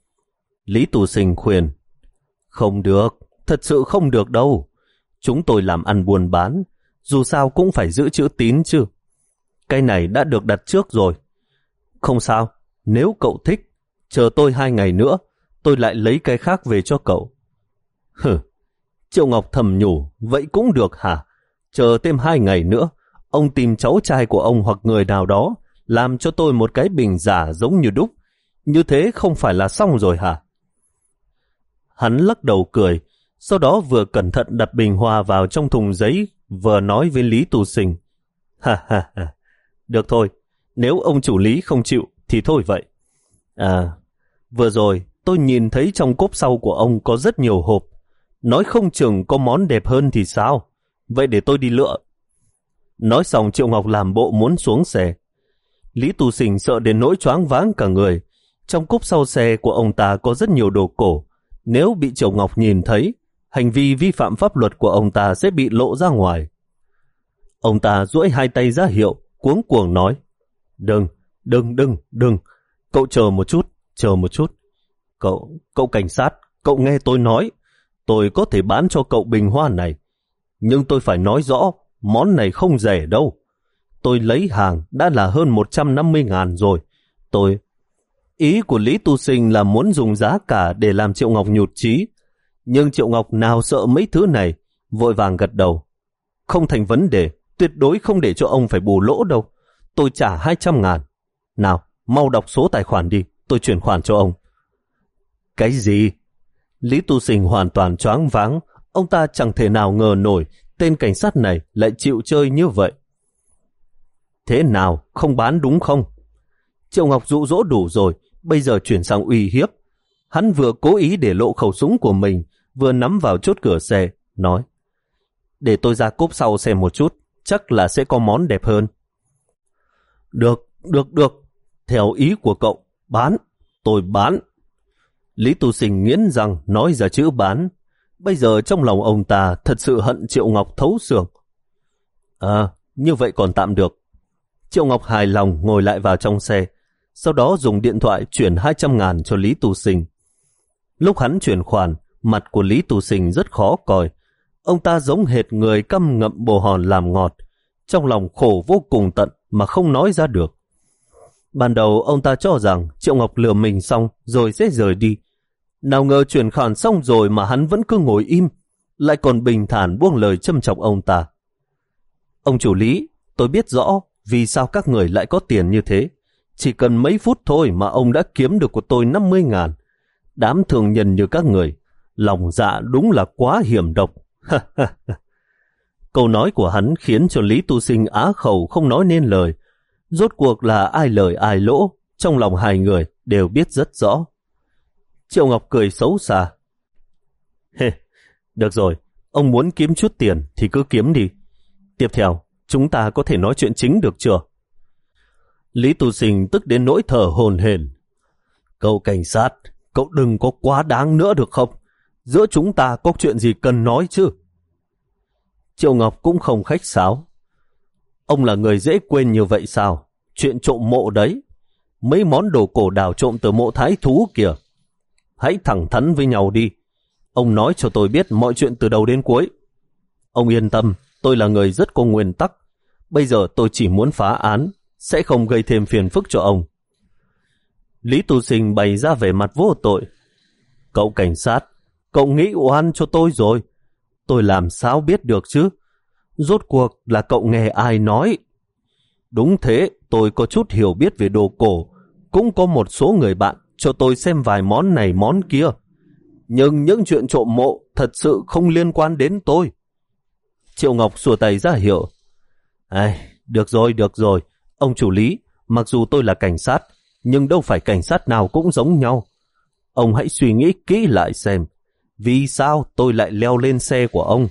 Lý Tu Sinh khuyên. Không được, thật sự không được đâu. Chúng tôi làm ăn buôn bán, dù sao cũng phải giữ chữ tín chứ. Cái này đã được đặt trước rồi. Không sao, nếu cậu thích, chờ tôi hai ngày nữa, tôi lại lấy cái khác về cho cậu. Hừ, Triệu Ngọc thầm nhủ, vậy cũng được hả? Chờ thêm hai ngày nữa, ông tìm cháu trai của ông hoặc người nào đó, làm cho tôi một cái bình giả giống như đúc. Như thế không phải là xong rồi hả? Hắn lắc đầu cười, sau đó vừa cẩn thận đặt bình hoa vào trong thùng giấy, vừa nói với Lý Tu Sinh. Ha ha ha, được thôi, nếu ông chủ Lý không chịu thì thôi vậy. À, vừa rồi tôi nhìn thấy trong cốp sau của ông có rất nhiều hộp, nói không chừng có món đẹp hơn thì sao? Vậy để tôi đi lựa. Nói xong Triệu Ngọc làm bộ muốn xuống xe. Lý Tu Sinh sợ đến nỗi choáng váng cả người. Trong cốp sau xe của ông ta có rất nhiều đồ cổ. Nếu bị Triệu Ngọc nhìn thấy, hành vi vi phạm pháp luật của ông ta sẽ bị lộ ra ngoài. Ông ta duỗi hai tay ra hiệu, cuống cuồng nói, đừng, đừng, đừng, đừng, cậu chờ một chút, chờ một chút. Cậu, cậu cảnh sát, cậu nghe tôi nói, tôi có thể bán cho cậu bình hoa này, nhưng tôi phải nói rõ, món này không rẻ đâu. Tôi lấy hàng đã là hơn một trăm năm mươi ngàn rồi. Tôi... Ý của Lý Tu Sinh là muốn dùng giá cả để làm Triệu Ngọc nhụt chí, nhưng Triệu Ngọc nào sợ mấy thứ này, vội vàng gật đầu. Không thành vấn đề, tuyệt đối không để cho ông phải bù lỗ đâu. Tôi trả hai trăm ngàn. Nào, mau đọc số tài khoản đi, tôi chuyển khoản cho ông. Cái gì? Lý Tu Sinh hoàn toàn choáng váng, ông ta chẳng thể nào ngờ nổi tên cảnh sát này lại chịu chơi như vậy. Thế nào, không bán đúng không? Triệu Ngọc dụ dỗ đủ rồi, bây giờ chuyển sang uy hiếp. Hắn vừa cố ý để lộ khẩu súng của mình, vừa nắm vào chốt cửa xe, nói, để tôi ra cốp sau xem một chút, chắc là sẽ có món đẹp hơn. Được, được, được, theo ý của cậu, bán, tôi bán. Lý Tu Sinh nghiến răng nói ra chữ bán. Bây giờ trong lòng ông ta thật sự hận Triệu Ngọc thấu xương. À, như vậy còn tạm được. Triệu Ngọc hài lòng ngồi lại vào trong xe, sau đó dùng điện thoại chuyển hai trăm ngàn cho Lý Tu Sinh. Lúc hắn chuyển khoản, mặt của Lý Tu Sinh rất khó coi. Ông ta giống hệt người căm ngậm bồ hòn làm ngọt, trong lòng khổ vô cùng tận mà không nói ra được. Ban đầu ông ta cho rằng Triệu Ngọc lừa mình xong rồi sẽ rời đi. Nào ngờ chuyển khoản xong rồi mà hắn vẫn cứ ngồi im, lại còn bình thản buông lời châm chọc ông ta. Ông chủ Lý, tôi biết rõ vì sao các người lại có tiền như thế. Chỉ cần mấy phút thôi mà ông đã kiếm được của tôi năm mươi ngàn. Đám thường nhân như các người, lòng dạ đúng là quá hiểm độc. Câu nói của hắn khiến cho Lý Tu Sinh á khẩu không nói nên lời. Rốt cuộc là ai lời ai lỗ, trong lòng hai người đều biết rất rõ. Triệu Ngọc cười xấu xa. Hê, được rồi, ông muốn kiếm chút tiền thì cứ kiếm đi. Tiếp theo, chúng ta có thể nói chuyện chính được chưa? Lý Tu Sinh tức đến nỗi thở hổn hển. Cậu cảnh sát, cậu đừng có quá đáng nữa được không? Giữa chúng ta có chuyện gì cần nói chứ? Triệu Ngọc cũng không khách sáo. Ông là người dễ quên như vậy sao? Chuyện trộm mộ đấy, mấy món đồ cổ đào trộm từ mộ thái thú kìa. Hãy thẳng thắn với nhau đi. Ông nói cho tôi biết mọi chuyện từ đầu đến cuối. Ông yên tâm, tôi là người rất có nguyên tắc. Bây giờ tôi chỉ muốn phá án, sẽ không gây thêm phiền phức cho ông. Lý Tu Sinh bày ra vẻ mặt vô tội. Cậu cảnh sát, cậu nghĩ oan cho tôi rồi. Tôi làm sao biết được chứ? Rốt cuộc là cậu nghe ai nói? Đúng thế, tôi có chút hiểu biết về đồ cổ. Cũng có một số người bạn cho tôi xem vài món này món kia. Nhưng những chuyện trộm mộ thật sự không liên quan đến tôi. Triệu Ngọc xua tay ra hiệu. Ai, được rồi, được rồi. Ông chủ Lý, mặc dù tôi là cảnh sát, nhưng đâu phải cảnh sát nào cũng giống nhau. Ông hãy suy nghĩ kỹ lại xem, vì sao tôi lại leo lên xe của ông?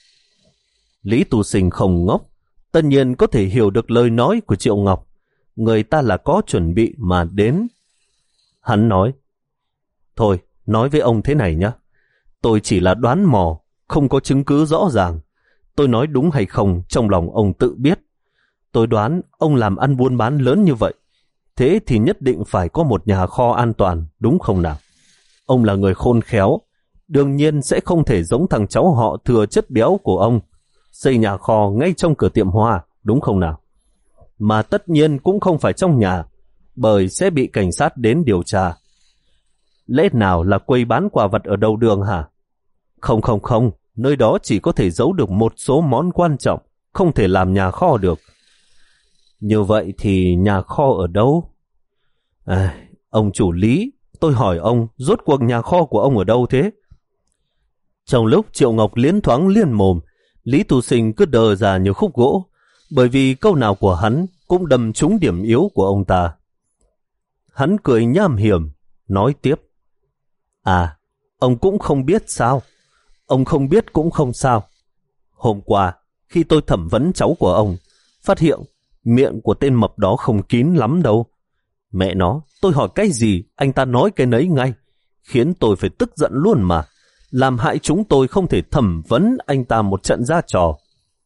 Lý Tu Sinh không ngốc, tất nhiên có thể hiểu được lời nói của Triệu Ngọc. Người ta là có chuẩn bị mà đến. Hắn nói, thôi, nói với ông thế này nhé. Tôi chỉ là đoán mò, không có chứng cứ rõ ràng. Tôi nói đúng hay không trong lòng ông tự biết. Tôi đoán ông làm ăn buôn bán lớn như vậy, thế thì nhất định phải có một nhà kho an toàn, đúng không nào? Ông là người khôn khéo, đương nhiên sẽ không thể giống thằng cháu họ thừa chất béo của ông, xây nhà kho ngay trong cửa tiệm hoa, đúng không nào? Mà tất nhiên cũng không phải trong nhà, bởi sẽ bị cảnh sát đến điều tra. Lẽ nào là quầy bán quà vật ở đầu đường hả? Không không không, nơi đó chỉ có thể giấu được một số món quan trọng, không thể làm nhà kho được. Như vậy thì nhà kho ở đâu? À, ông chủ Lý, tôi hỏi ông, rốt cuộc nhà kho của ông ở đâu thế? Trong lúc Triệu Ngọc liến thoáng liên mồm, Lý Tu Sinh cứ đờ ra như khúc gỗ, bởi vì câu nào của hắn cũng đâm trúng điểm yếu của ông ta. Hắn cười nham hiểm, nói tiếp. À, ông cũng không biết sao? Ông không biết cũng không sao. Hôm qua, khi tôi thẩm vấn cháu của ông, phát hiện miệng của tên mập đó không kín lắm đâu. Mẹ nó, tôi hỏi cái gì, anh ta nói cái nấy ngay, khiến tôi phải tức giận luôn mà, làm hại chúng tôi không thể thẩm vấn anh ta một trận ra trò.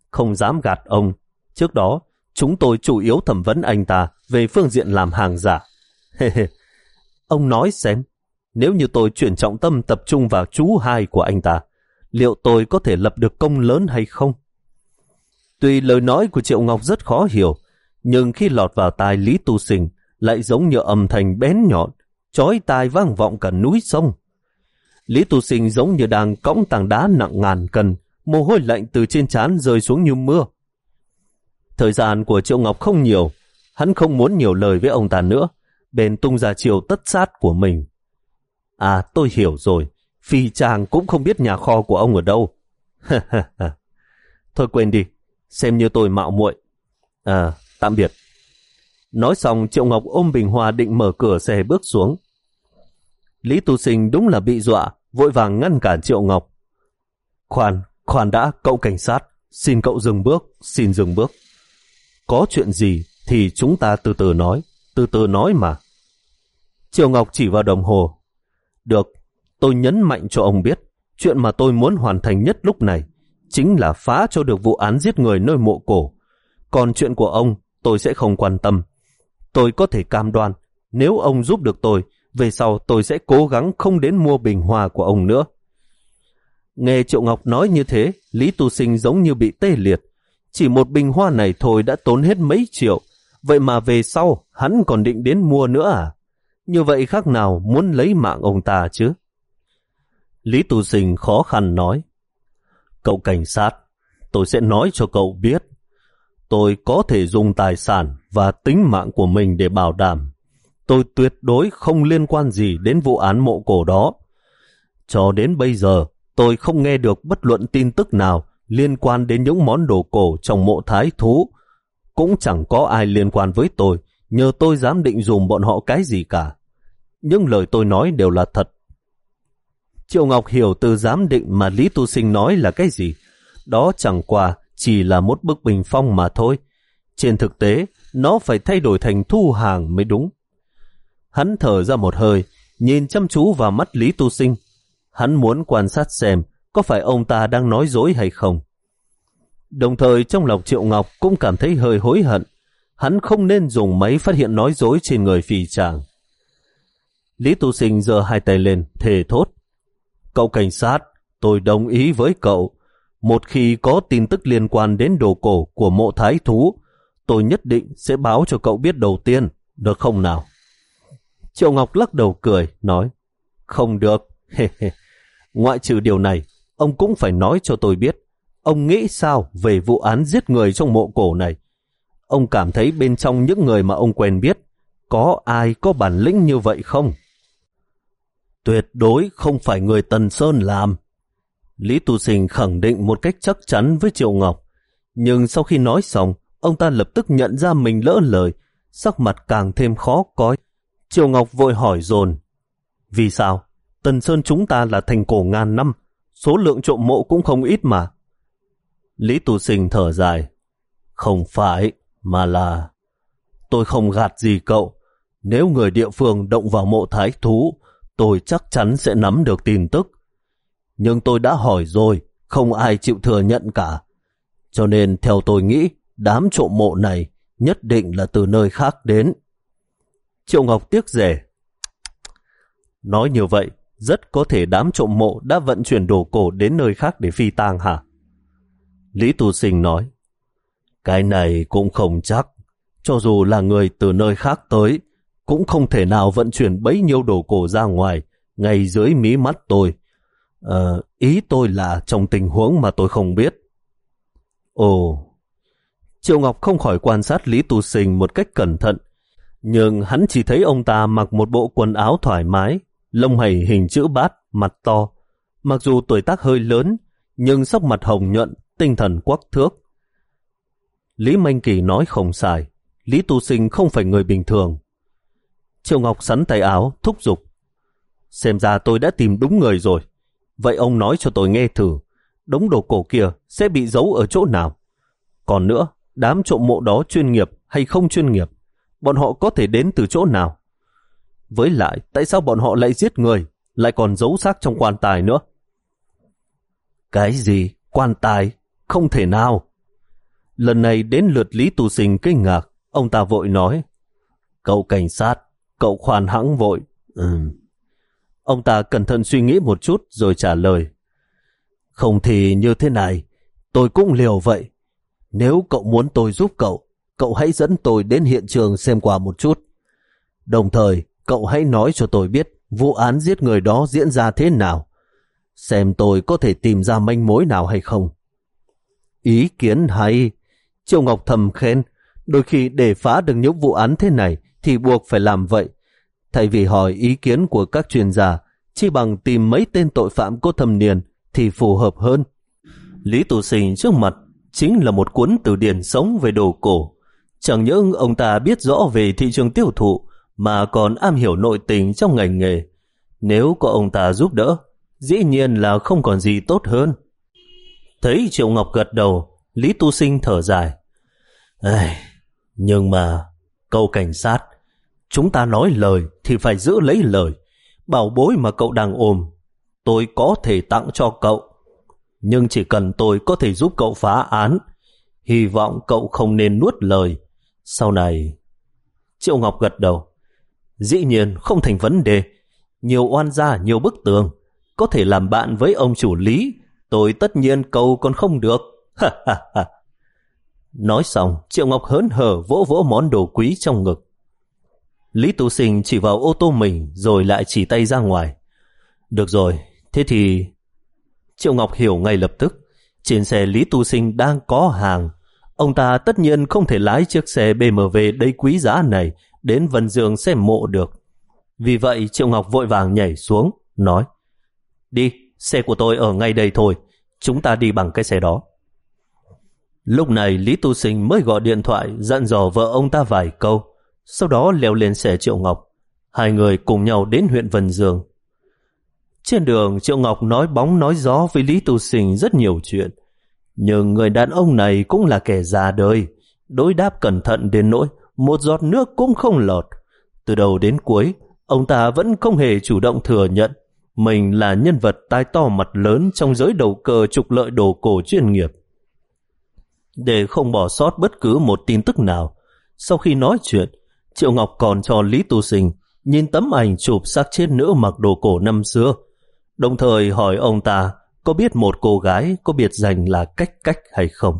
Không dám gạt ông. Trước đó, chúng tôi chủ yếu thẩm vấn anh ta về phương diện làm hàng giả. Ông nói xem, nếu như tôi chuyển trọng tâm tập trung vào chú hai của anh ta, liệu tôi có thể lập được công lớn hay không? Tuy lời nói của Triệu Ngọc rất khó hiểu, nhưng khi lọt vào tai Lý Tu Sinh lại giống như âm thanh bén nhọn, chói tai vang vọng cả núi sông. Lý Tu Sinh giống như đang cõng tảng đá nặng ngàn cân, mồ hôi lạnh từ trên trán rơi xuống như mưa. Thời gian của Triệu Ngọc không nhiều, hắn không muốn nhiều lời với ông ta nữa, bèn tung ra chiều tất sát của mình. À, tôi hiểu rồi, phi chàng cũng không biết nhà kho của ông ở đâu. Thôi quên đi, xem như tôi mạo muội. À, tạm biệt. Nói xong, Triệu Ngọc ôm bình hoa định mở cửa xe bước xuống. Lý Tu Sinh đúng là bị dọa, vội vàng ngăn cản Triệu Ngọc. Khoan, khoan đã, cậu cảnh sát, xin cậu dừng bước, xin dừng bước. Có chuyện gì thì chúng ta từ từ nói, từ từ nói mà. Triệu Ngọc chỉ vào đồng hồ. Được, tôi nhấn mạnh cho ông biết, chuyện mà tôi muốn hoàn thành nhất lúc này chính là phá cho được vụ án giết người nơi mộ cổ. Còn chuyện của ông, tôi sẽ không quan tâm. Tôi có thể cam đoan, nếu ông giúp được tôi, về sau tôi sẽ cố gắng không đến mua bình hoa của ông nữa. Nghe Triệu Ngọc nói như thế, Lý Tu Sinh giống như bị tê liệt. Chỉ một bình hoa này thôi đã tốn hết mấy triệu, vậy mà về sau hắn còn định đến mua nữa à? Như vậy khác nào muốn lấy mạng ông ta chứ? Lý Tu Sinh khó khăn nói, cậu cảnh sát, tôi sẽ nói cho cậu biết, tôi có thể dùng tài sản và tính mạng của mình để bảo đảm. Tôi tuyệt đối không liên quan gì đến vụ án mộ cổ đó. Cho đến bây giờ, tôi không nghe được bất luận tin tức nào liên quan đến những món đồ cổ trong mộ thái thú. Cũng chẳng có ai liên quan với tôi, nhờ tôi dám định dùm bọn họ cái gì cả. Những lời tôi nói đều là thật. Triệu Ngọc hiểu từ giám định mà Lý Tu Sinh nói là cái gì. Đó chẳng qua chỉ là một bức bình phong mà thôi. Trên thực tế, nó phải thay đổi thành thu hàng mới đúng. Hắn thở ra một hơi, nhìn chăm chú vào mắt Lý Tu Sinh. Hắn muốn quan sát xem có phải ông ta đang nói dối hay không. Đồng thời trong lòng Triệu Ngọc cũng cảm thấy hơi hối hận. Hắn không nên dùng máy phát hiện nói dối trên người phì chàng. Lý Tu Sinh giơ hai tay lên, thề thốt. Cậu cảnh sát, tôi đồng ý với cậu. Một khi có tin tức liên quan đến đồ cổ của mộ thái thú, tôi nhất định sẽ báo cho cậu biết đầu tiên, được không nào? Triệu Ngọc lắc đầu cười, nói, không được. Ngoại trừ điều này, ông cũng phải nói cho tôi biết, ông nghĩ sao về vụ án giết người trong mộ cổ này? Ông cảm thấy bên trong những người mà ông quen biết, có ai có bản lĩnh như vậy không? Tuyệt đối không phải người Tần Sơn làm. Lý Tu Sinh khẳng định một cách chắc chắn với Triệu Ngọc. Nhưng sau khi nói xong, ông ta lập tức nhận ra mình lỡ lời, sắc mặt càng thêm khó coi. Triệu Ngọc vội hỏi dồn, vì sao? Tần Sơn chúng ta là thành cổ ngàn năm, số lượng trộm mộ cũng không ít mà. Lý Tu Sinh thở dài, không phải, mà là... Tôi không gạt gì cậu. Nếu người địa phương động vào mộ thái thú, tôi chắc chắn sẽ nắm được tin tức. Nhưng tôi đã hỏi rồi, không ai chịu thừa nhận cả. Cho nên theo tôi nghĩ, đám trộm mộ này nhất định là từ nơi khác đến. Triệu Ngọc tiếc rẻ. Nói như vậy, rất có thể đám trộm mộ đã vận chuyển đồ cổ đến nơi khác để phi tang hả? Lý Tu Sinh nói, cái này cũng không chắc. Cho dù là người từ nơi khác tới, cũng không thể nào vận chuyển bấy nhiêu đồ cổ ra ngoài, ngay dưới mí mắt tôi. Ờ, ý tôi là trong tình huống mà tôi không biết. Ồ, Triệu Ngọc không khỏi quan sát Lý Tu Sinh một cách cẩn thận, nhưng hắn chỉ thấy ông ta mặc một bộ quần áo thoải mái, lông mày hình chữ bát, mặt to. Mặc dù tuổi tác hơi lớn, nhưng sắc mặt hồng nhuận, tinh thần quắc thước. Lý Minh Kỳ nói không sai, Lý Tu Sinh không phải người bình thường. Triệu Ngọc sắn tay áo, thúc giục. Xem ra tôi đã tìm đúng người rồi. Vậy ông nói cho tôi nghe thử, đống đồ cổ kia sẽ bị giấu ở chỗ nào? Còn nữa, đám trộm mộ đó chuyên nghiệp hay không chuyên nghiệp? Bọn họ có thể đến từ chỗ nào? Với lại, tại sao bọn họ lại giết người, lại còn giấu xác trong quan tài nữa? Cái gì? Quan tài? Không thể nào. Lần này đến lượt Lý Tu Sinh kinh ngạc, ông ta vội nói: Cậu cảnh sát, cậu khoan hãng vội. Ừ. Ông ta cẩn thận suy nghĩ một chút rồi trả lời: Không thì như thế này, tôi cũng liều vậy. Nếu cậu muốn tôi giúp cậu, cậu hãy dẫn tôi đến hiện trường xem qua một chút. Đồng thời, cậu hãy nói cho tôi biết vụ án giết người đó diễn ra thế nào, xem tôi có thể tìm ra manh mối nào hay không. Ý kiến hay. Triệu Ngọc thầm khen, đôi khi để phá được những vụ án thế này thì buộc phải làm vậy. Thay vì hỏi ý kiến của các chuyên gia, chỉ bằng tìm mấy tên tội phạm có thâm niên thì phù hợp hơn. Lý Tu Sinh trước mặt chính là một cuốn từ điển sống về đồ cổ. Chẳng những ông ta biết rõ về thị trường tiêu thụ mà còn am hiểu nội tình trong ngành nghề. Nếu có ông ta giúp đỡ, dĩ nhiên là không còn gì tốt hơn. Thấy Triệu Ngọc gật đầu, Lý Tu Sinh thở dài. Ây, nhưng mà, cậu cảnh sát, chúng ta nói lời thì phải giữ lấy lời. Bảo bối mà cậu đang ôm, tôi có thể tặng cho cậu. Nhưng chỉ cần tôi có thể giúp cậu phá án, hy vọng cậu không nên nuốt lời. Sau này... Triệu Ngọc gật đầu. Dĩ nhiên không thành vấn đề. Nhiều oan gia, nhiều bức tường. Có thể làm bạn với ông chủ Lý, tôi tất nhiên cầu còn không được. Ha ha ha. Nói xong, Triệu Ngọc hớn hở vỗ vỗ món đồ quý trong ngực. Lý Tu Sinh chỉ vào ô tô mình rồi lại chỉ tay ra ngoài. Được rồi, thế thì... Triệu Ngọc hiểu ngay lập tức. Trên xe Lý Tu Sinh đang có hàng. Ông ta tất nhiên không thể lái chiếc xe bê em vê đầy quý giá này đến Vân Dương xem mộ được. Vì vậy Triệu Ngọc vội vàng nhảy xuống, nói: Đi, xe của tôi ở ngay đây thôi, chúng ta đi bằng cái xe đó. Lúc này Lý Tu Sinh mới gọi điện thoại dặn dò vợ ông ta vài câu, sau đó leo lên xe Triệu Ngọc. Hai người cùng nhau đến huyện Vân Dương. Trên đường Triệu Ngọc nói bóng nói gió với Lý Tu Sinh rất nhiều chuyện, nhưng người đàn ông này cũng là kẻ già đời, đối đáp cẩn thận đến nỗi một giọt nước cũng không lọt. Từ đầu đến cuối, ông ta vẫn không hề chủ động thừa nhận mình là nhân vật tai to mặt lớn trong giới đầu cơ trục lợi đồ cổ chuyên nghiệp. Để không bỏ sót bất cứ một tin tức nào, sau khi nói chuyện, Triệu Ngọc còn cho Lý Tu Sinh nhìn tấm ảnh chụp xác chết nữ mặc đồ cổ năm xưa, đồng thời hỏi ông ta có biết một cô gái có biệt danh là Cách Cách hay không.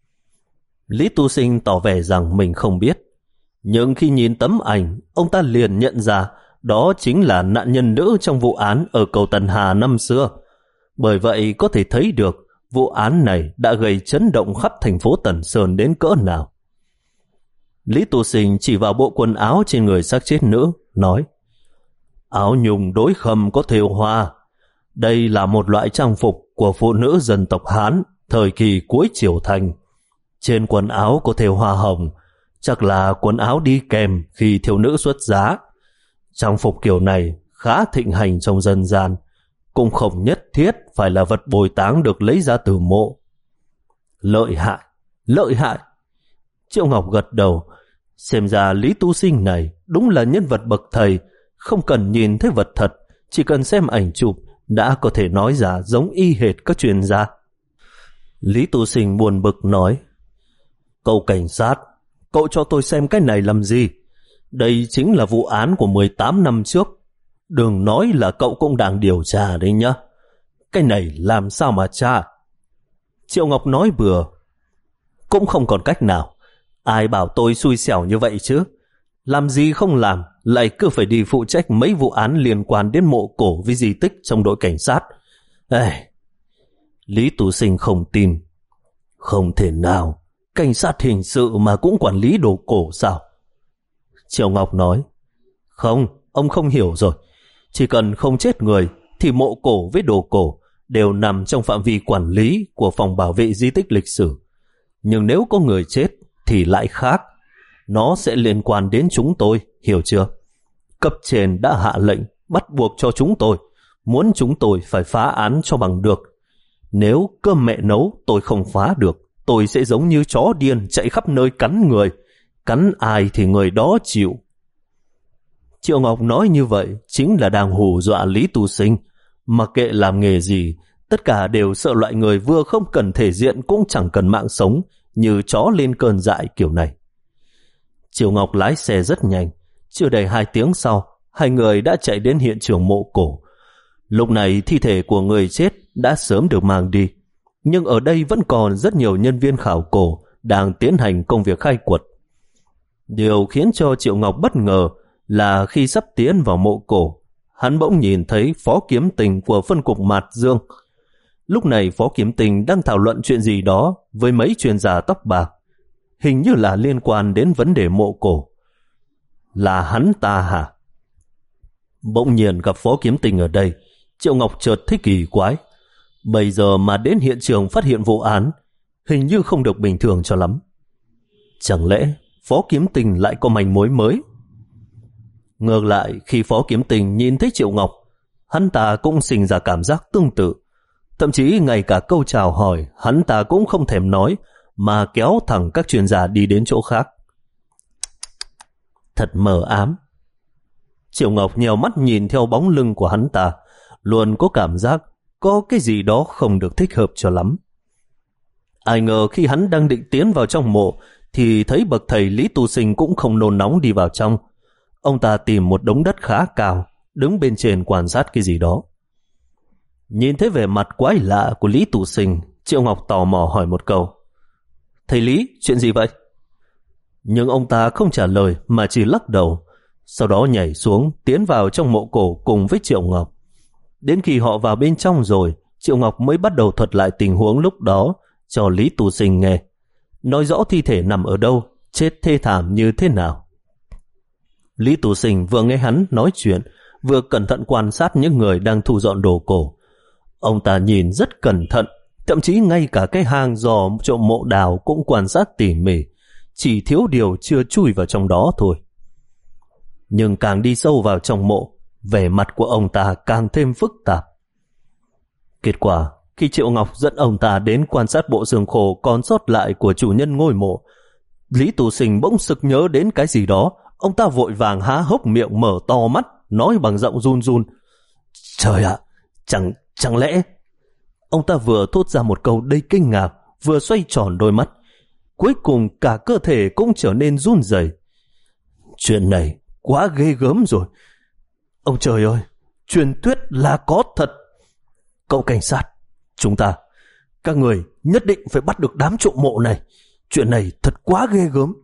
Lý Tu Sinh tỏ vẻ rằng mình không biết, nhưng khi nhìn tấm ảnh, ông ta liền nhận ra đó chính là nạn nhân nữ trong vụ án ở cầu Tần Hà năm xưa. Bởi vậy có thể thấy được vụ án này đã gây chấn động khắp thành phố Tần Sơn đến cỡ nào. Lý Tu Sinh chỉ vào bộ quần áo trên người xác chết nữ, nói: Áo nhung đối khâm có thêu hoa. Đây là một loại trang phục của phụ nữ dân tộc Hán thời kỳ cuối Triều Thành. Trên quần áo có thêu hoa hồng, chắc là quần áo đi kèm khi thiếu nữ xuất giá. Trang phục kiểu này khá thịnh hành trong dân gian, cũng không nhất thiết phải là vật bồi táng được lấy ra từ mộ. Lợi hại, lợi hại. Triệu Ngọc gật đầu. Xem ra Lý Tu Sinh này đúng là nhân vật bậc thầy, không cần nhìn thấy vật thật, chỉ cần xem ảnh chụp đã có thể nói ra giống y hệt các chuyên gia. Lý Tu Sinh buồn bực nói: Cậu cảnh sát, cậu cho tôi xem cái này làm gì? Đây chính là vụ án của mười tám năm trước. Đừng nói là cậu cũng đang điều tra đấy nhá. Cái này làm sao mà tra? Triệu Ngọc nói bừa: Cũng không còn cách nào. Ai bảo tôi xui xẻo như vậy chứ? Làm gì không làm, lại cứ phải đi phụ trách mấy vụ án liên quan đến mộ cổ với di tích trong đội cảnh sát. Ê, Lý Tu Sinh không tin. Không thể nào, cảnh sát hình sự mà cũng quản lý đồ cổ sao? Triệu Ngọc nói: Không, ông không hiểu rồi. Chỉ cần không chết người thì mộ cổ với đồ cổ đều nằm trong phạm vi quản lý của phòng bảo vệ di tích lịch sử. Nhưng nếu có người chết thì lại khác. Nó sẽ liên quan đến chúng tôi, hiểu chưa? Cấp trên đã hạ lệnh bắt buộc cho chúng tôi, muốn chúng tôi phải phá án cho bằng được. Nếu cơm mẹ nấu tôi không phá được, tôi sẽ giống như chó điên chạy khắp nơi cắn người. Cắn ai thì người đó chịu. Triệu Ngọc nói như vậy chính là đang hù dọa Lý Tu Sinh. Mặc kệ làm nghề gì, tất cả đều sợ loại người vừa không cần thể diện cũng chẳng cần mạng sống, như chó lên cơn dại kiểu này. Triệu Ngọc lái xe rất nhanh, chưa đầy hai tiếng sau, hai người đã chạy đến hiện trường mộ cổ. Lúc này thi thể của người chết đã sớm được mang đi, nhưng ở đây vẫn còn rất nhiều nhân viên khảo cổ đang tiến hành công việc khai quật. Điều khiến cho Triệu Ngọc bất ngờ là khi sắp tiến vào mộ cổ, hắn bỗng nhìn thấy Phó Kiếm Tình của phân cục Mạt Dương. Lúc này Phó Kiếm Tình đang thảo luận chuyện gì đó với mấy chuyên gia tóc bạc, hình như là liên quan đến vấn đề mộ cổ. Là hắn ta hả? Bỗng nhiên gặp Phó Kiếm Tình ở đây, Triệu Ngọc chợt thấy kỳ quái. Bây giờ mà đến hiện trường phát hiện vụ án, hình như không được bình thường cho lắm. Chẳng lẽ Phó Kiếm Tình lại có manh mối mới? Ngược lại, khi Phó Kiếm Tình nhìn thấy Triệu Ngọc, hắn ta cũng sinh ra cảm giác tương tự. Thậm chí ngay cả câu chào hỏi hắn ta cũng không thèm nói, mà kéo thẳng các chuyên gia đi đến chỗ khác. Thật mờ ám. Triệu Ngọc nhèo mắt nhìn theo bóng lưng của hắn ta, luôn có cảm giác có cái gì đó không được thích hợp cho lắm. Ai ngờ khi hắn đang định tiến vào trong mộ thì thấy bậc thầy Lý Tu Sinh cũng không nôn nóng đi vào trong. Ông ta tìm một đống đất khá cao, đứng bên trên quan sát cái gì đó. Nhìn thấy vẻ mặt quái lạ của Lý Tu Sinh, Triệu Ngọc tò mò hỏi một câu: Thầy Lý, chuyện gì vậy? Nhưng ông ta không trả lời mà chỉ lắc đầu, sau đó nhảy xuống tiến vào trong mộ cổ cùng với Triệu Ngọc. Đến khi họ vào bên trong rồi, Triệu Ngọc mới bắt đầu thuật lại tình huống lúc đó cho Lý Tu Sinh nghe, nói rõ thi thể nằm ở đâu, chết thê thảm như thế nào. Lý Tu Sinh vừa nghe hắn nói chuyện, vừa cẩn thận quan sát những người đang thu dọn đồ cổ. Ông ta nhìn rất cẩn thận, thậm chí ngay cả cái hang giò trộm mộ đào cũng quan sát tỉ mỉ, chỉ thiếu điều chưa chui vào trong đó thôi. Nhưng càng đi sâu vào trong mộ, vẻ mặt của ông ta càng thêm phức tạp. Kết quả, khi Triệu Ngọc dẫn ông ta đến quan sát bộ xương khô còn sót lại của chủ nhân ngôi mộ, Lý Tu Sinh bỗng sực nhớ đến cái gì đó. Ông ta vội vàng há hốc miệng mở to mắt, nói bằng giọng run run: Trời ạ, chẳng, chẳng lẽ... Ông ta vừa thốt ra một câu đầy kinh ngạc, vừa xoay tròn đôi mắt. Cuối cùng cả cơ thể cũng trở nên run rẩy. Chuyện này quá ghê gớm rồi. Ông trời ơi, truyền thuyết là có thật. Cậu cảnh sát, chúng ta, các người nhất định phải bắt được đám trộm mộ này. Chuyện này thật quá ghê gớm.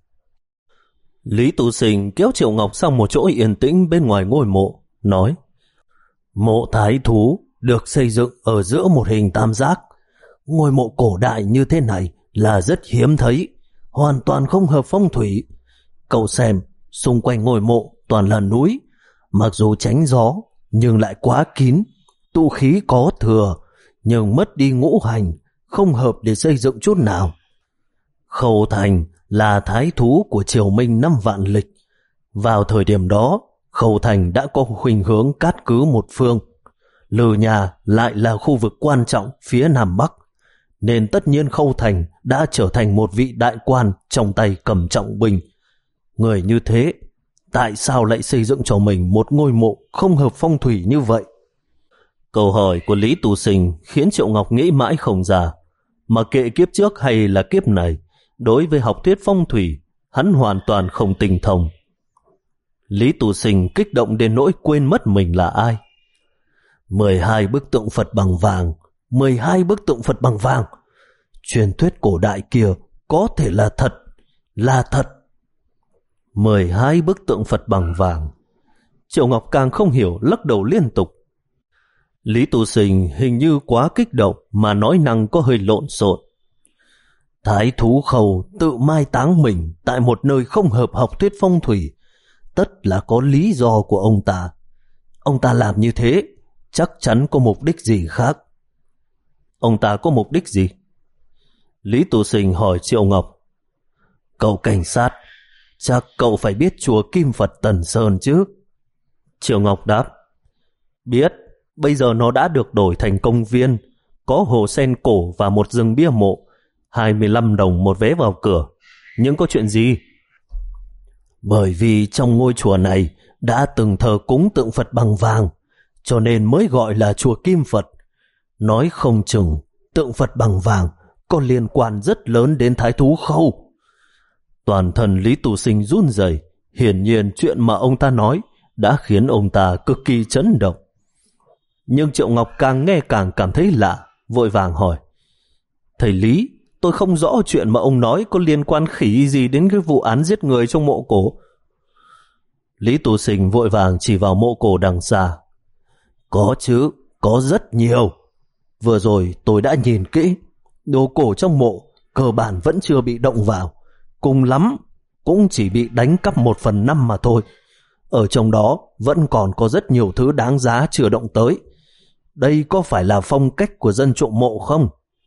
Lý Tu Sinh kéo Triệu Ngọc sang một chỗ yên tĩnh bên ngoài ngôi mộ, nói: Mộ thái thú được xây dựng ở giữa một hình tam giác. Ngôi mộ cổ đại như thế này là rất hiếm thấy, hoàn toàn không hợp phong thủy. Cậu xem, xung quanh ngôi mộ toàn là núi, mặc dù tránh gió nhưng lại quá kín, tụ khí có thừa nhưng mất đi ngũ hành, không hợp để xây dựng chút nào. Khâu Thành là thái thú của triều Minh năm vạn lịch. Vào thời điểm đó, Khâu Thành đã có khuynh hướng cát cứ một phương. Lư Nhà lại là khu vực quan trọng phía Nam Bắc, nên tất nhiên Khâu Thành đã trở thành một vị đại quan trong tay cầm trọng binh. Người như thế, tại sao lại xây dựng cho mình một ngôi mộ không hợp phong thủy như vậy? Câu hỏi của Lý Tu Sinh khiến Triệu Ngọc nghĩ mãi không ra. Mà kệ kiếp trước hay là kiếp này, đối với học thuyết phong thủy, hắn hoàn toàn không tinh thông. Lý Tu Sinh kích động đến nỗi quên mất mình là ai. mười hai bức tượng Phật bằng vàng, mười hai bức tượng Phật bằng vàng. Truyền thuyết cổ đại kia có thể là thật, là thật. mười hai bức tượng Phật bằng vàng. Triệu Ngọc càng không hiểu, lắc đầu liên tục. Lý Tu Sinh hình như quá kích động mà nói năng có hơi lộn xộn. Thái thú Khâu tự mai táng mình tại một nơi không hợp học thuyết phong thủy, tất là có lý do của ông ta. Ông ta làm như thế chắc chắn có mục đích gì khác. Ông ta có mục đích gì? Lý Tu Sinh hỏi Triệu Ngọc. Cậu cảnh sát, chắc cậu phải biết chùa Kim Phật Tần Sơn chứ? Triệu Ngọc đáp. Biết, bây giờ nó đã được đổi thành công viên, có hồ sen cổ và một rừng bia mộ, hai mươi lăm đồng một vé vào cửa. Nhưng có chuyện gì? Bởi vì trong ngôi chùa này đã từng thờ cúng tượng Phật bằng vàng, cho nên mới gọi là chùa Kim Phật. Nói không chừng tượng Phật bằng vàng có liên quan rất lớn đến thái thú khâu. Toàn thân Lý Tu Sinh run rẩy, hiển nhiên chuyện mà ông ta nói đã khiến ông ta cực kỳ chấn động. Nhưng Triệu Ngọc càng nghe càng cảm thấy lạ, vội vàng hỏi: Thầy Lý, tôi không rõ chuyện mà ông nói có liên quan khỉ gì đến cái vụ án giết người trong mộ cổ. Lý Tu Sinh vội vàng chỉ vào mộ cổ đằng xa: Có chứ, có rất nhiều. Vừa rồi tôi đã nhìn kỹ, đồ cổ trong mộ cơ bản vẫn chưa bị động vào, cùng lắm cũng chỉ bị đánh cắp một phần năm mà thôi. Ở trong đó vẫn còn có rất nhiều thứ đáng giá chưa động tới. Đây có phải là phong cách của dân trộm mộ không?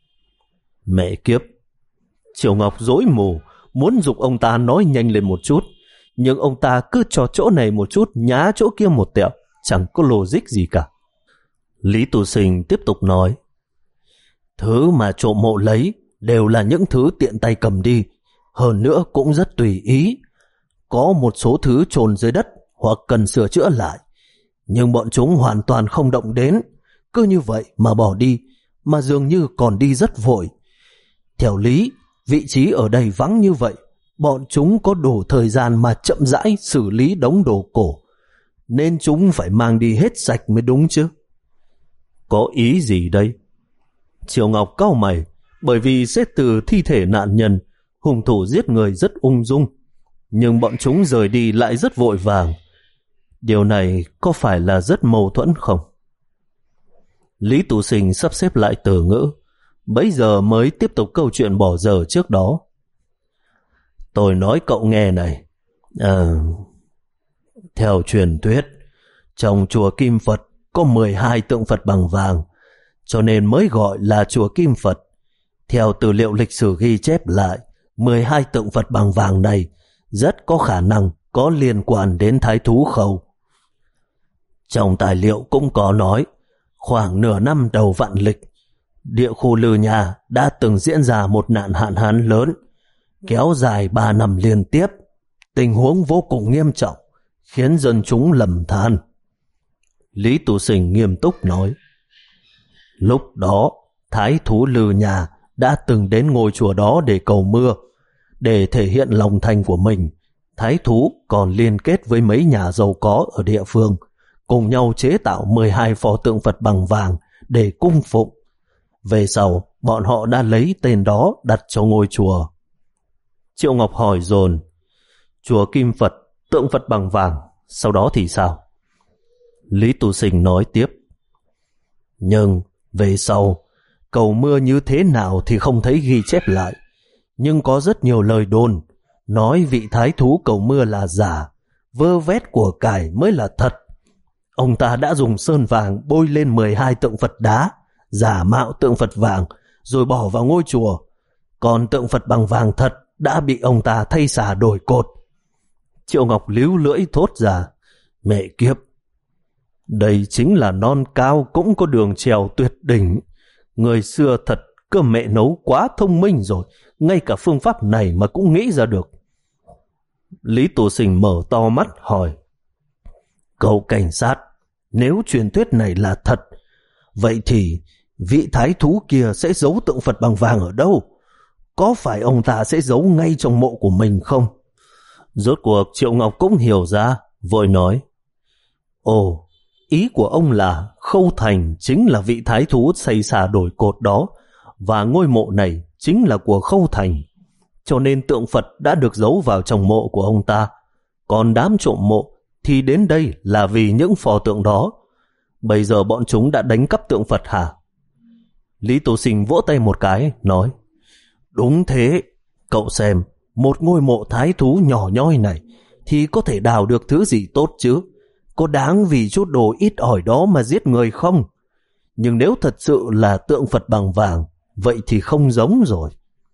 Mẹ kiếp! Triệu Ngọc rối mù, muốn giục ông ta nói nhanh lên một chút, nhưng ông ta cứ cho chỗ này một chút, nhá chỗ kia một tẹo, chẳng có logic gì cả. Lý Tu Sinh tiếp tục nói: Thứ mà trộm mộ lấy đều là những thứ tiện tay cầm đi, hơn nữa cũng rất tùy ý. Có một số thứ chôn dưới đất hoặc cần sửa chữa lại, nhưng bọn chúng hoàn toàn không động đến, cứ như vậy mà bỏ đi, mà dường như còn đi rất vội. Theo lý, vị trí ở đây vắng như vậy, bọn chúng có đủ thời gian mà chậm rãi xử lý đống đồ cổ, nên chúng phải mang đi hết sạch mới đúng chứ. Có ý gì đây? Triệu Ngọc cau mày, bởi vì xét từ thi thể nạn nhân, hung thủ giết người rất ung dung, nhưng bọn chúng rời đi lại rất vội vàng. Điều này có phải là rất mâu thuẫn không? Lý Tu Sinh sắp xếp lại từ ngữ, bấy giờ mới tiếp tục câu chuyện bỏ dở trước đó. Tôi nói cậu nghe này, à, theo truyền thuyết, trong chùa Kim Phật có mười hai tượng Phật bằng vàng, cho nên mới gọi là chùa Kim Phật. Theo tư liệu lịch sử ghi chép lại, mười hai tượng Phật bằng vàng này rất có khả năng có liên quan đến thái thú khâu. Trong tài liệu cũng có nói, khoảng nửa năm đầu vạn lịch, địa khu Lư Nhà đã từng diễn ra một nạn hạn hán lớn, kéo dài ba năm liên tiếp, tình huống vô cùng nghiêm trọng, khiến dân chúng lầm than. Lý Tu Sinh nghiêm túc nói: Lúc đó, thái thú Lư Nhà đã từng đến ngôi chùa đó để cầu mưa. Để thể hiện lòng thành của mình, thái thú còn liên kết với mấy nhà giàu có ở địa phương, cùng nhau chế tạo mười hai pho tượng Phật bằng vàng để cung phụng. Về sau, bọn họ đã lấy tên đó đặt cho ngôi chùa. Triệu Ngọc hỏi dồn: Chùa Kim Phật, tượng Phật bằng vàng, sau đó thì sao? Lý Tu Sinh nói tiếp: Nhưng về sau, cầu mưa như thế nào thì không thấy ghi chép lại, nhưng có rất nhiều lời đồn nói vị thái thú cầu mưa là giả, vơ vét của cải mới là thật. Ông ta đã dùng sơn vàng bôi lên mười hai tượng Phật đá, giả mạo tượng Phật vàng, rồi bỏ vào ngôi chùa. Còn tượng Phật bằng vàng thật đã bị ông ta thay xả đổi cột. Triệu Ngọc líu lưỡi thốt ra: Mẹ kiếp! Đây chính là non cao cũng có đường trèo tuyệt đỉnh. Người xưa thật cơ mẹ nấu quá thông minh rồi, ngay cả phương pháp này mà cũng nghĩ ra được. Lý Tu Sinh mở to mắt hỏi: Cậu cảnh sát, nếu truyền thuyết này là thật, vậy thì vị thái thú kia sẽ giấu tượng Phật bằng vàng ở đâu? Có phải ông ta sẽ giấu ngay trong mộ của mình không? Rốt cuộc Triệu Ngọc cũng hiểu ra, vội nói: Ồ, ý của ông là Khâu Thành chính là vị thái thú xây xà đổi cột đó, và ngôi mộ này chính là của Khâu Thành, cho nên tượng Phật đã được giấu vào trong mộ của ông ta. Còn đám trộm mộ thì đến đây là vì những pho tượng đó. Bây giờ bọn chúng đã đánh cắp tượng Phật hả? Lý Tu Sinh vỗ tay một cái, nói: Đúng thế, cậu xem, một ngôi mộ thái thú nhỏ nhoi này thì có thể đào được thứ gì tốt chứ? Có đáng vì chút đồ ít ỏi đó mà giết người không? Nhưng nếu thật sự là tượng Phật bằng vàng, vậy thì không giống rồi.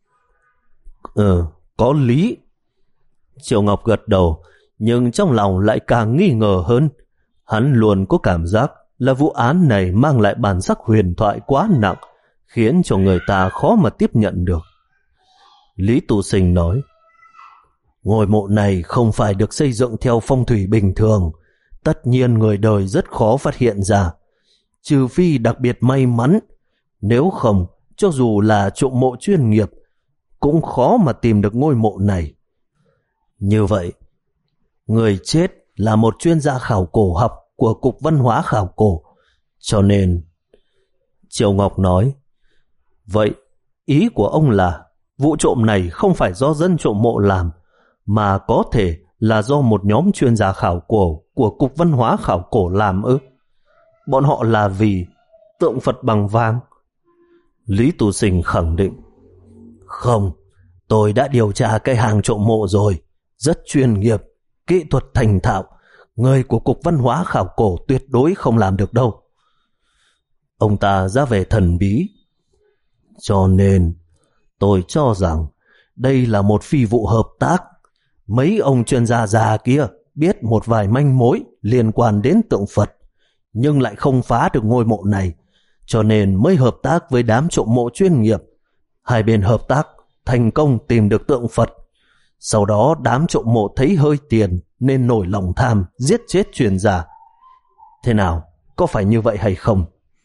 Ừ, có lý. Triệu Ngọc gật đầu, nhưng trong lòng lại càng nghi ngờ hơn. Hắn luôn có cảm giác là vụ án này mang lại bản sắc huyền thoại quá nặng, khiến cho người ta khó mà tiếp nhận được. Lý Tu Sinh nói: Ngôi mộ này không phải được xây dựng theo phong thủy bình thường, tất nhiên người đời rất khó phát hiện ra, trừ phi đặc biệt may mắn. Nếu không, cho dù là trộm mộ chuyên nghiệp, cũng khó mà tìm được ngôi mộ này. Như vậy, người chết là một chuyên gia khảo cổ học của Cục Văn hóa Khảo cổ, cho nên... Triệu Ngọc nói, vậy ý của ông là vụ trộm này không phải do dân trộm mộ làm, mà có thể là do một nhóm chuyên gia khảo cổ của Cục Văn hóa Khảo cổ làm ư? Bọn họ là vì tượng Phật bằng vàng? Lý Tu Sinh khẳng định, không, tôi đã điều tra cái hàng trộm mộ rồi, rất chuyên nghiệp, kỹ thuật thành thạo, người của Cục Văn hóa Khảo cổ tuyệt đối không làm được đâu. Ông ta ra vẻ thần bí. Cho nên tôi cho rằng đây là một phi vụ hợp tác. Mấy ông chuyên gia già kia biết một vài manh mối liên quan đến tượng Phật, nhưng lại không phá được ngôi mộ này, cho nên mới hợp tác với đám trộm mộ chuyên nghiệp. Hai bên hợp tác, thành công tìm được tượng Phật. Sau đó đám trộm mộ thấy hơi tiền nên nổi lòng tham, giết chết chuyên gia. Thế nào, có phải như vậy hay không?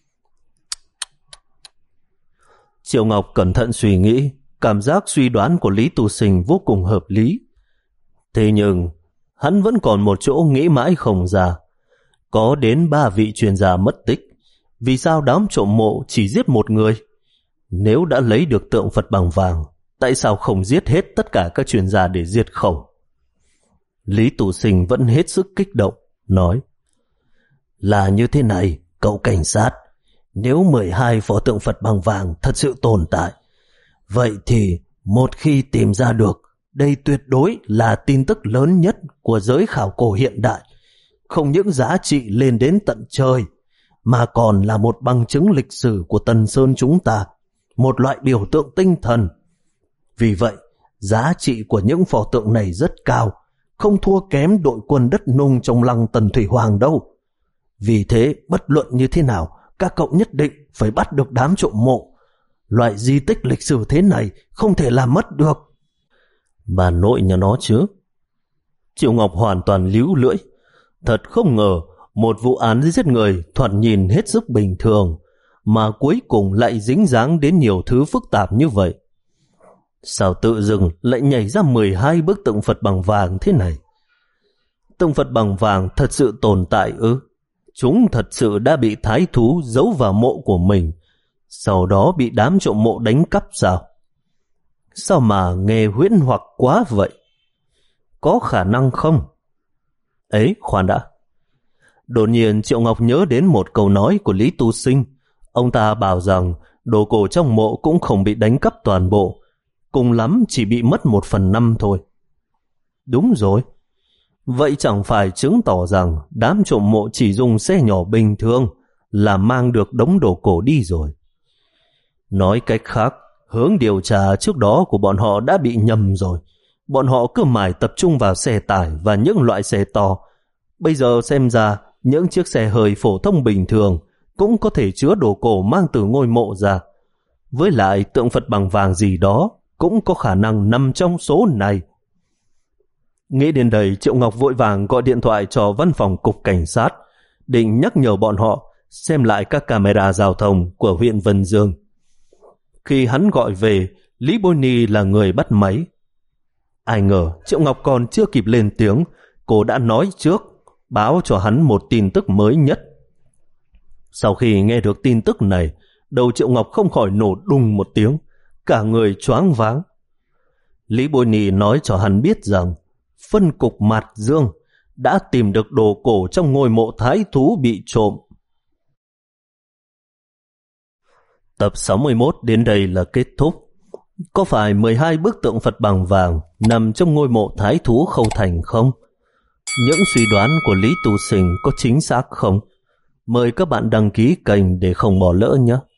Triệu Ngọc cẩn thận suy nghĩ, cảm giác suy đoán của Lý Tu Sinh vô cùng hợp lý. Thế nhưng, hắn vẫn còn một chỗ nghĩ mãi không ra. Có đến ba vị chuyên gia mất tích, vì sao đám trộm mộ chỉ giết một người? Nếu đã lấy được tượng Phật bằng vàng, tại sao không giết hết tất cả các chuyên gia để diệt khẩu? Lý Tu Sinh vẫn hết sức kích động, nói, là như thế này, cậu cảnh sát. Nếu mười hai pho tượng Phật bằng vàng thật sự tồn tại, vậy thì một khi tìm ra được, đây tuyệt đối là tin tức lớn nhất của giới khảo cổ hiện đại. Không những giá trị lên đến tận trời, mà còn là một bằng chứng lịch sử của Tân Sơn chúng ta, một loại biểu tượng tinh thần. Vì vậy, giá trị của những pho tượng này rất cao, không thua kém đội quân đất nung trong lăng Tần Thủy Hoàng đâu. Vì thế, bất luận như thế nào, các cậu nhất định phải bắt được đám trộm mộ. Loại di tích lịch sử thế này không thể làm mất được. Bà nội nhà nó chứ. Triệu Ngọc hoàn toàn líu lưỡi. Thật không ngờ, một vụ án giết người thoạt nhìn hết sức bình thường, mà cuối cùng lại dính dáng đến nhiều thứ phức tạp như vậy. Sao tự dưng lại nhảy ra mười hai bức tượng Phật bằng vàng thế này? Tượng Phật bằng vàng thật sự tồn tại ư? Chúng thật sự đã bị thái thú giấu vào mộ của mình, sau đó bị đám trộm mộ đánh cắp sao? Sao mà nghe huyễn hoặc quá vậy? Có khả năng không? Ấy, khoan đã. Đột nhiên Triệu Ngọc nhớ đến một câu nói của Lý Tu Sinh. Ông ta bảo rằng đồ cổ trong mộ cũng không bị đánh cắp toàn bộ, cùng lắm chỉ bị mất một phần năm thôi. Đúng rồi. Vậy chẳng phải chứng tỏ rằng đám trộm mộ chỉ dùng xe nhỏ bình thường là mang được đống đồ cổ đi rồi. Nói cách khác, hướng điều tra trước đó của bọn họ đã bị nhầm rồi. Bọn họ cứ mãi tập trung vào xe tải và những loại xe to. Bây giờ xem ra những chiếc xe hơi phổ thông bình thường cũng có thể chứa đồ cổ mang từ ngôi mộ ra. Với lại tượng Phật bằng vàng gì đó cũng có khả năng nằm trong số này. Nghĩ đến đây, Triệu Ngọc vội vàng gọi điện thoại cho văn phòng cục cảnh sát, định nhắc nhở bọn họ xem lại các camera giao thông của huyện Vân Dương. Khi hắn gọi về, Lý Bôi Ni là người bắt máy. Ai ngờ Triệu Ngọc còn chưa kịp lên tiếng, cô đã nói trước, báo cho hắn một tin tức mới nhất. Sau khi nghe được tin tức này, đầu Triệu Ngọc không khỏi nổ đùng một tiếng, cả người choáng váng. Lý Bôi Ni nói cho hắn biết rằng phân cục Mạt Dương đã tìm được đồ cổ trong ngôi mộ thái thú bị trộm. Tập sáu mươi mốt đến đây là kết thúc. Có phải mười hai bức tượng Phật bằng vàng nằm trong ngôi mộ thái thú Khâu Thành không? Những suy đoán của Lý Tu Sinh có chính xác không? Mời các bạn đăng ký kênh để không bỏ lỡ nhé.